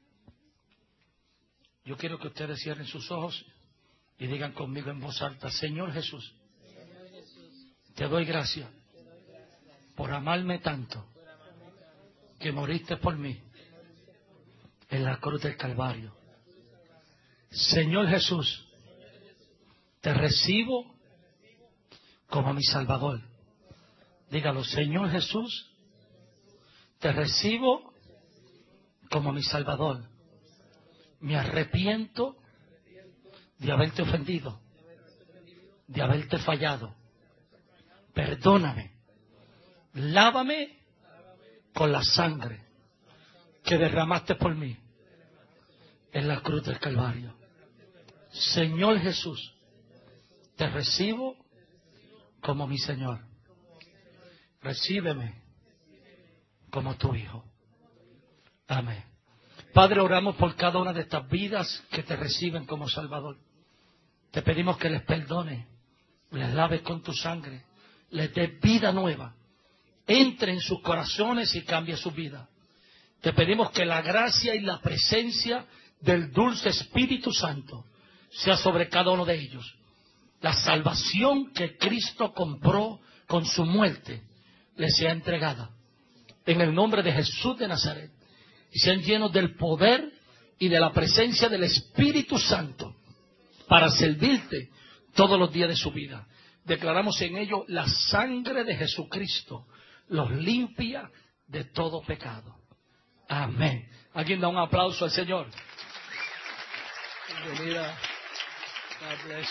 Yo quiero que ustedes cierren sus ojos y digan conmigo en voz alta, Señor Jesús, te doy gracias por amarme tanto que moriste por mí en la cruz del Calvario. Señor Jesús, te recibo como mi Salvador. Dígalo, Señor Jesús, te recibo como mi Salvador. Me arrepiento de haberte ofendido, de haberte fallado. Perdóname, lávame con la sangre que derramaste por mí en la cruz del Calvario. Señor Jesús, te recibo como mi Señor. Recíbeme como tu Hijo. Amén. Padre, oramos por cada una de estas vidas que te reciben como Salvador. Te pedimos que les perdone, les laves con tu sangre, les des vida nueva. Entre en sus corazones y cambie su vida. Te pedimos que la gracia y la presencia del dulce Espíritu Santo sea sobre cada uno de ellos. La salvación que Cristo compró con su muerte les sea entregada. En el nombre de Jesús de Nazaret. Y sean llenos del poder y de la presencia del Espíritu Santo para servirte todos los días de su vida. Declaramos en ellos la sangre de Jesucristo los limpia de todo pecado. Amén. ¿Alguien da un aplauso al Señor? Bienvenida. God bless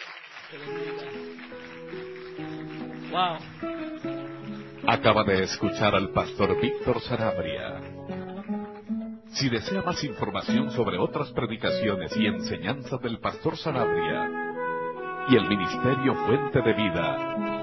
you. Wow. Acaba de escuchar al pastor Víctor Sanabria. Si desea más información sobre otras predicaciones y enseñanzas del pastor Sanabria y el ministerio Fuente de Vida,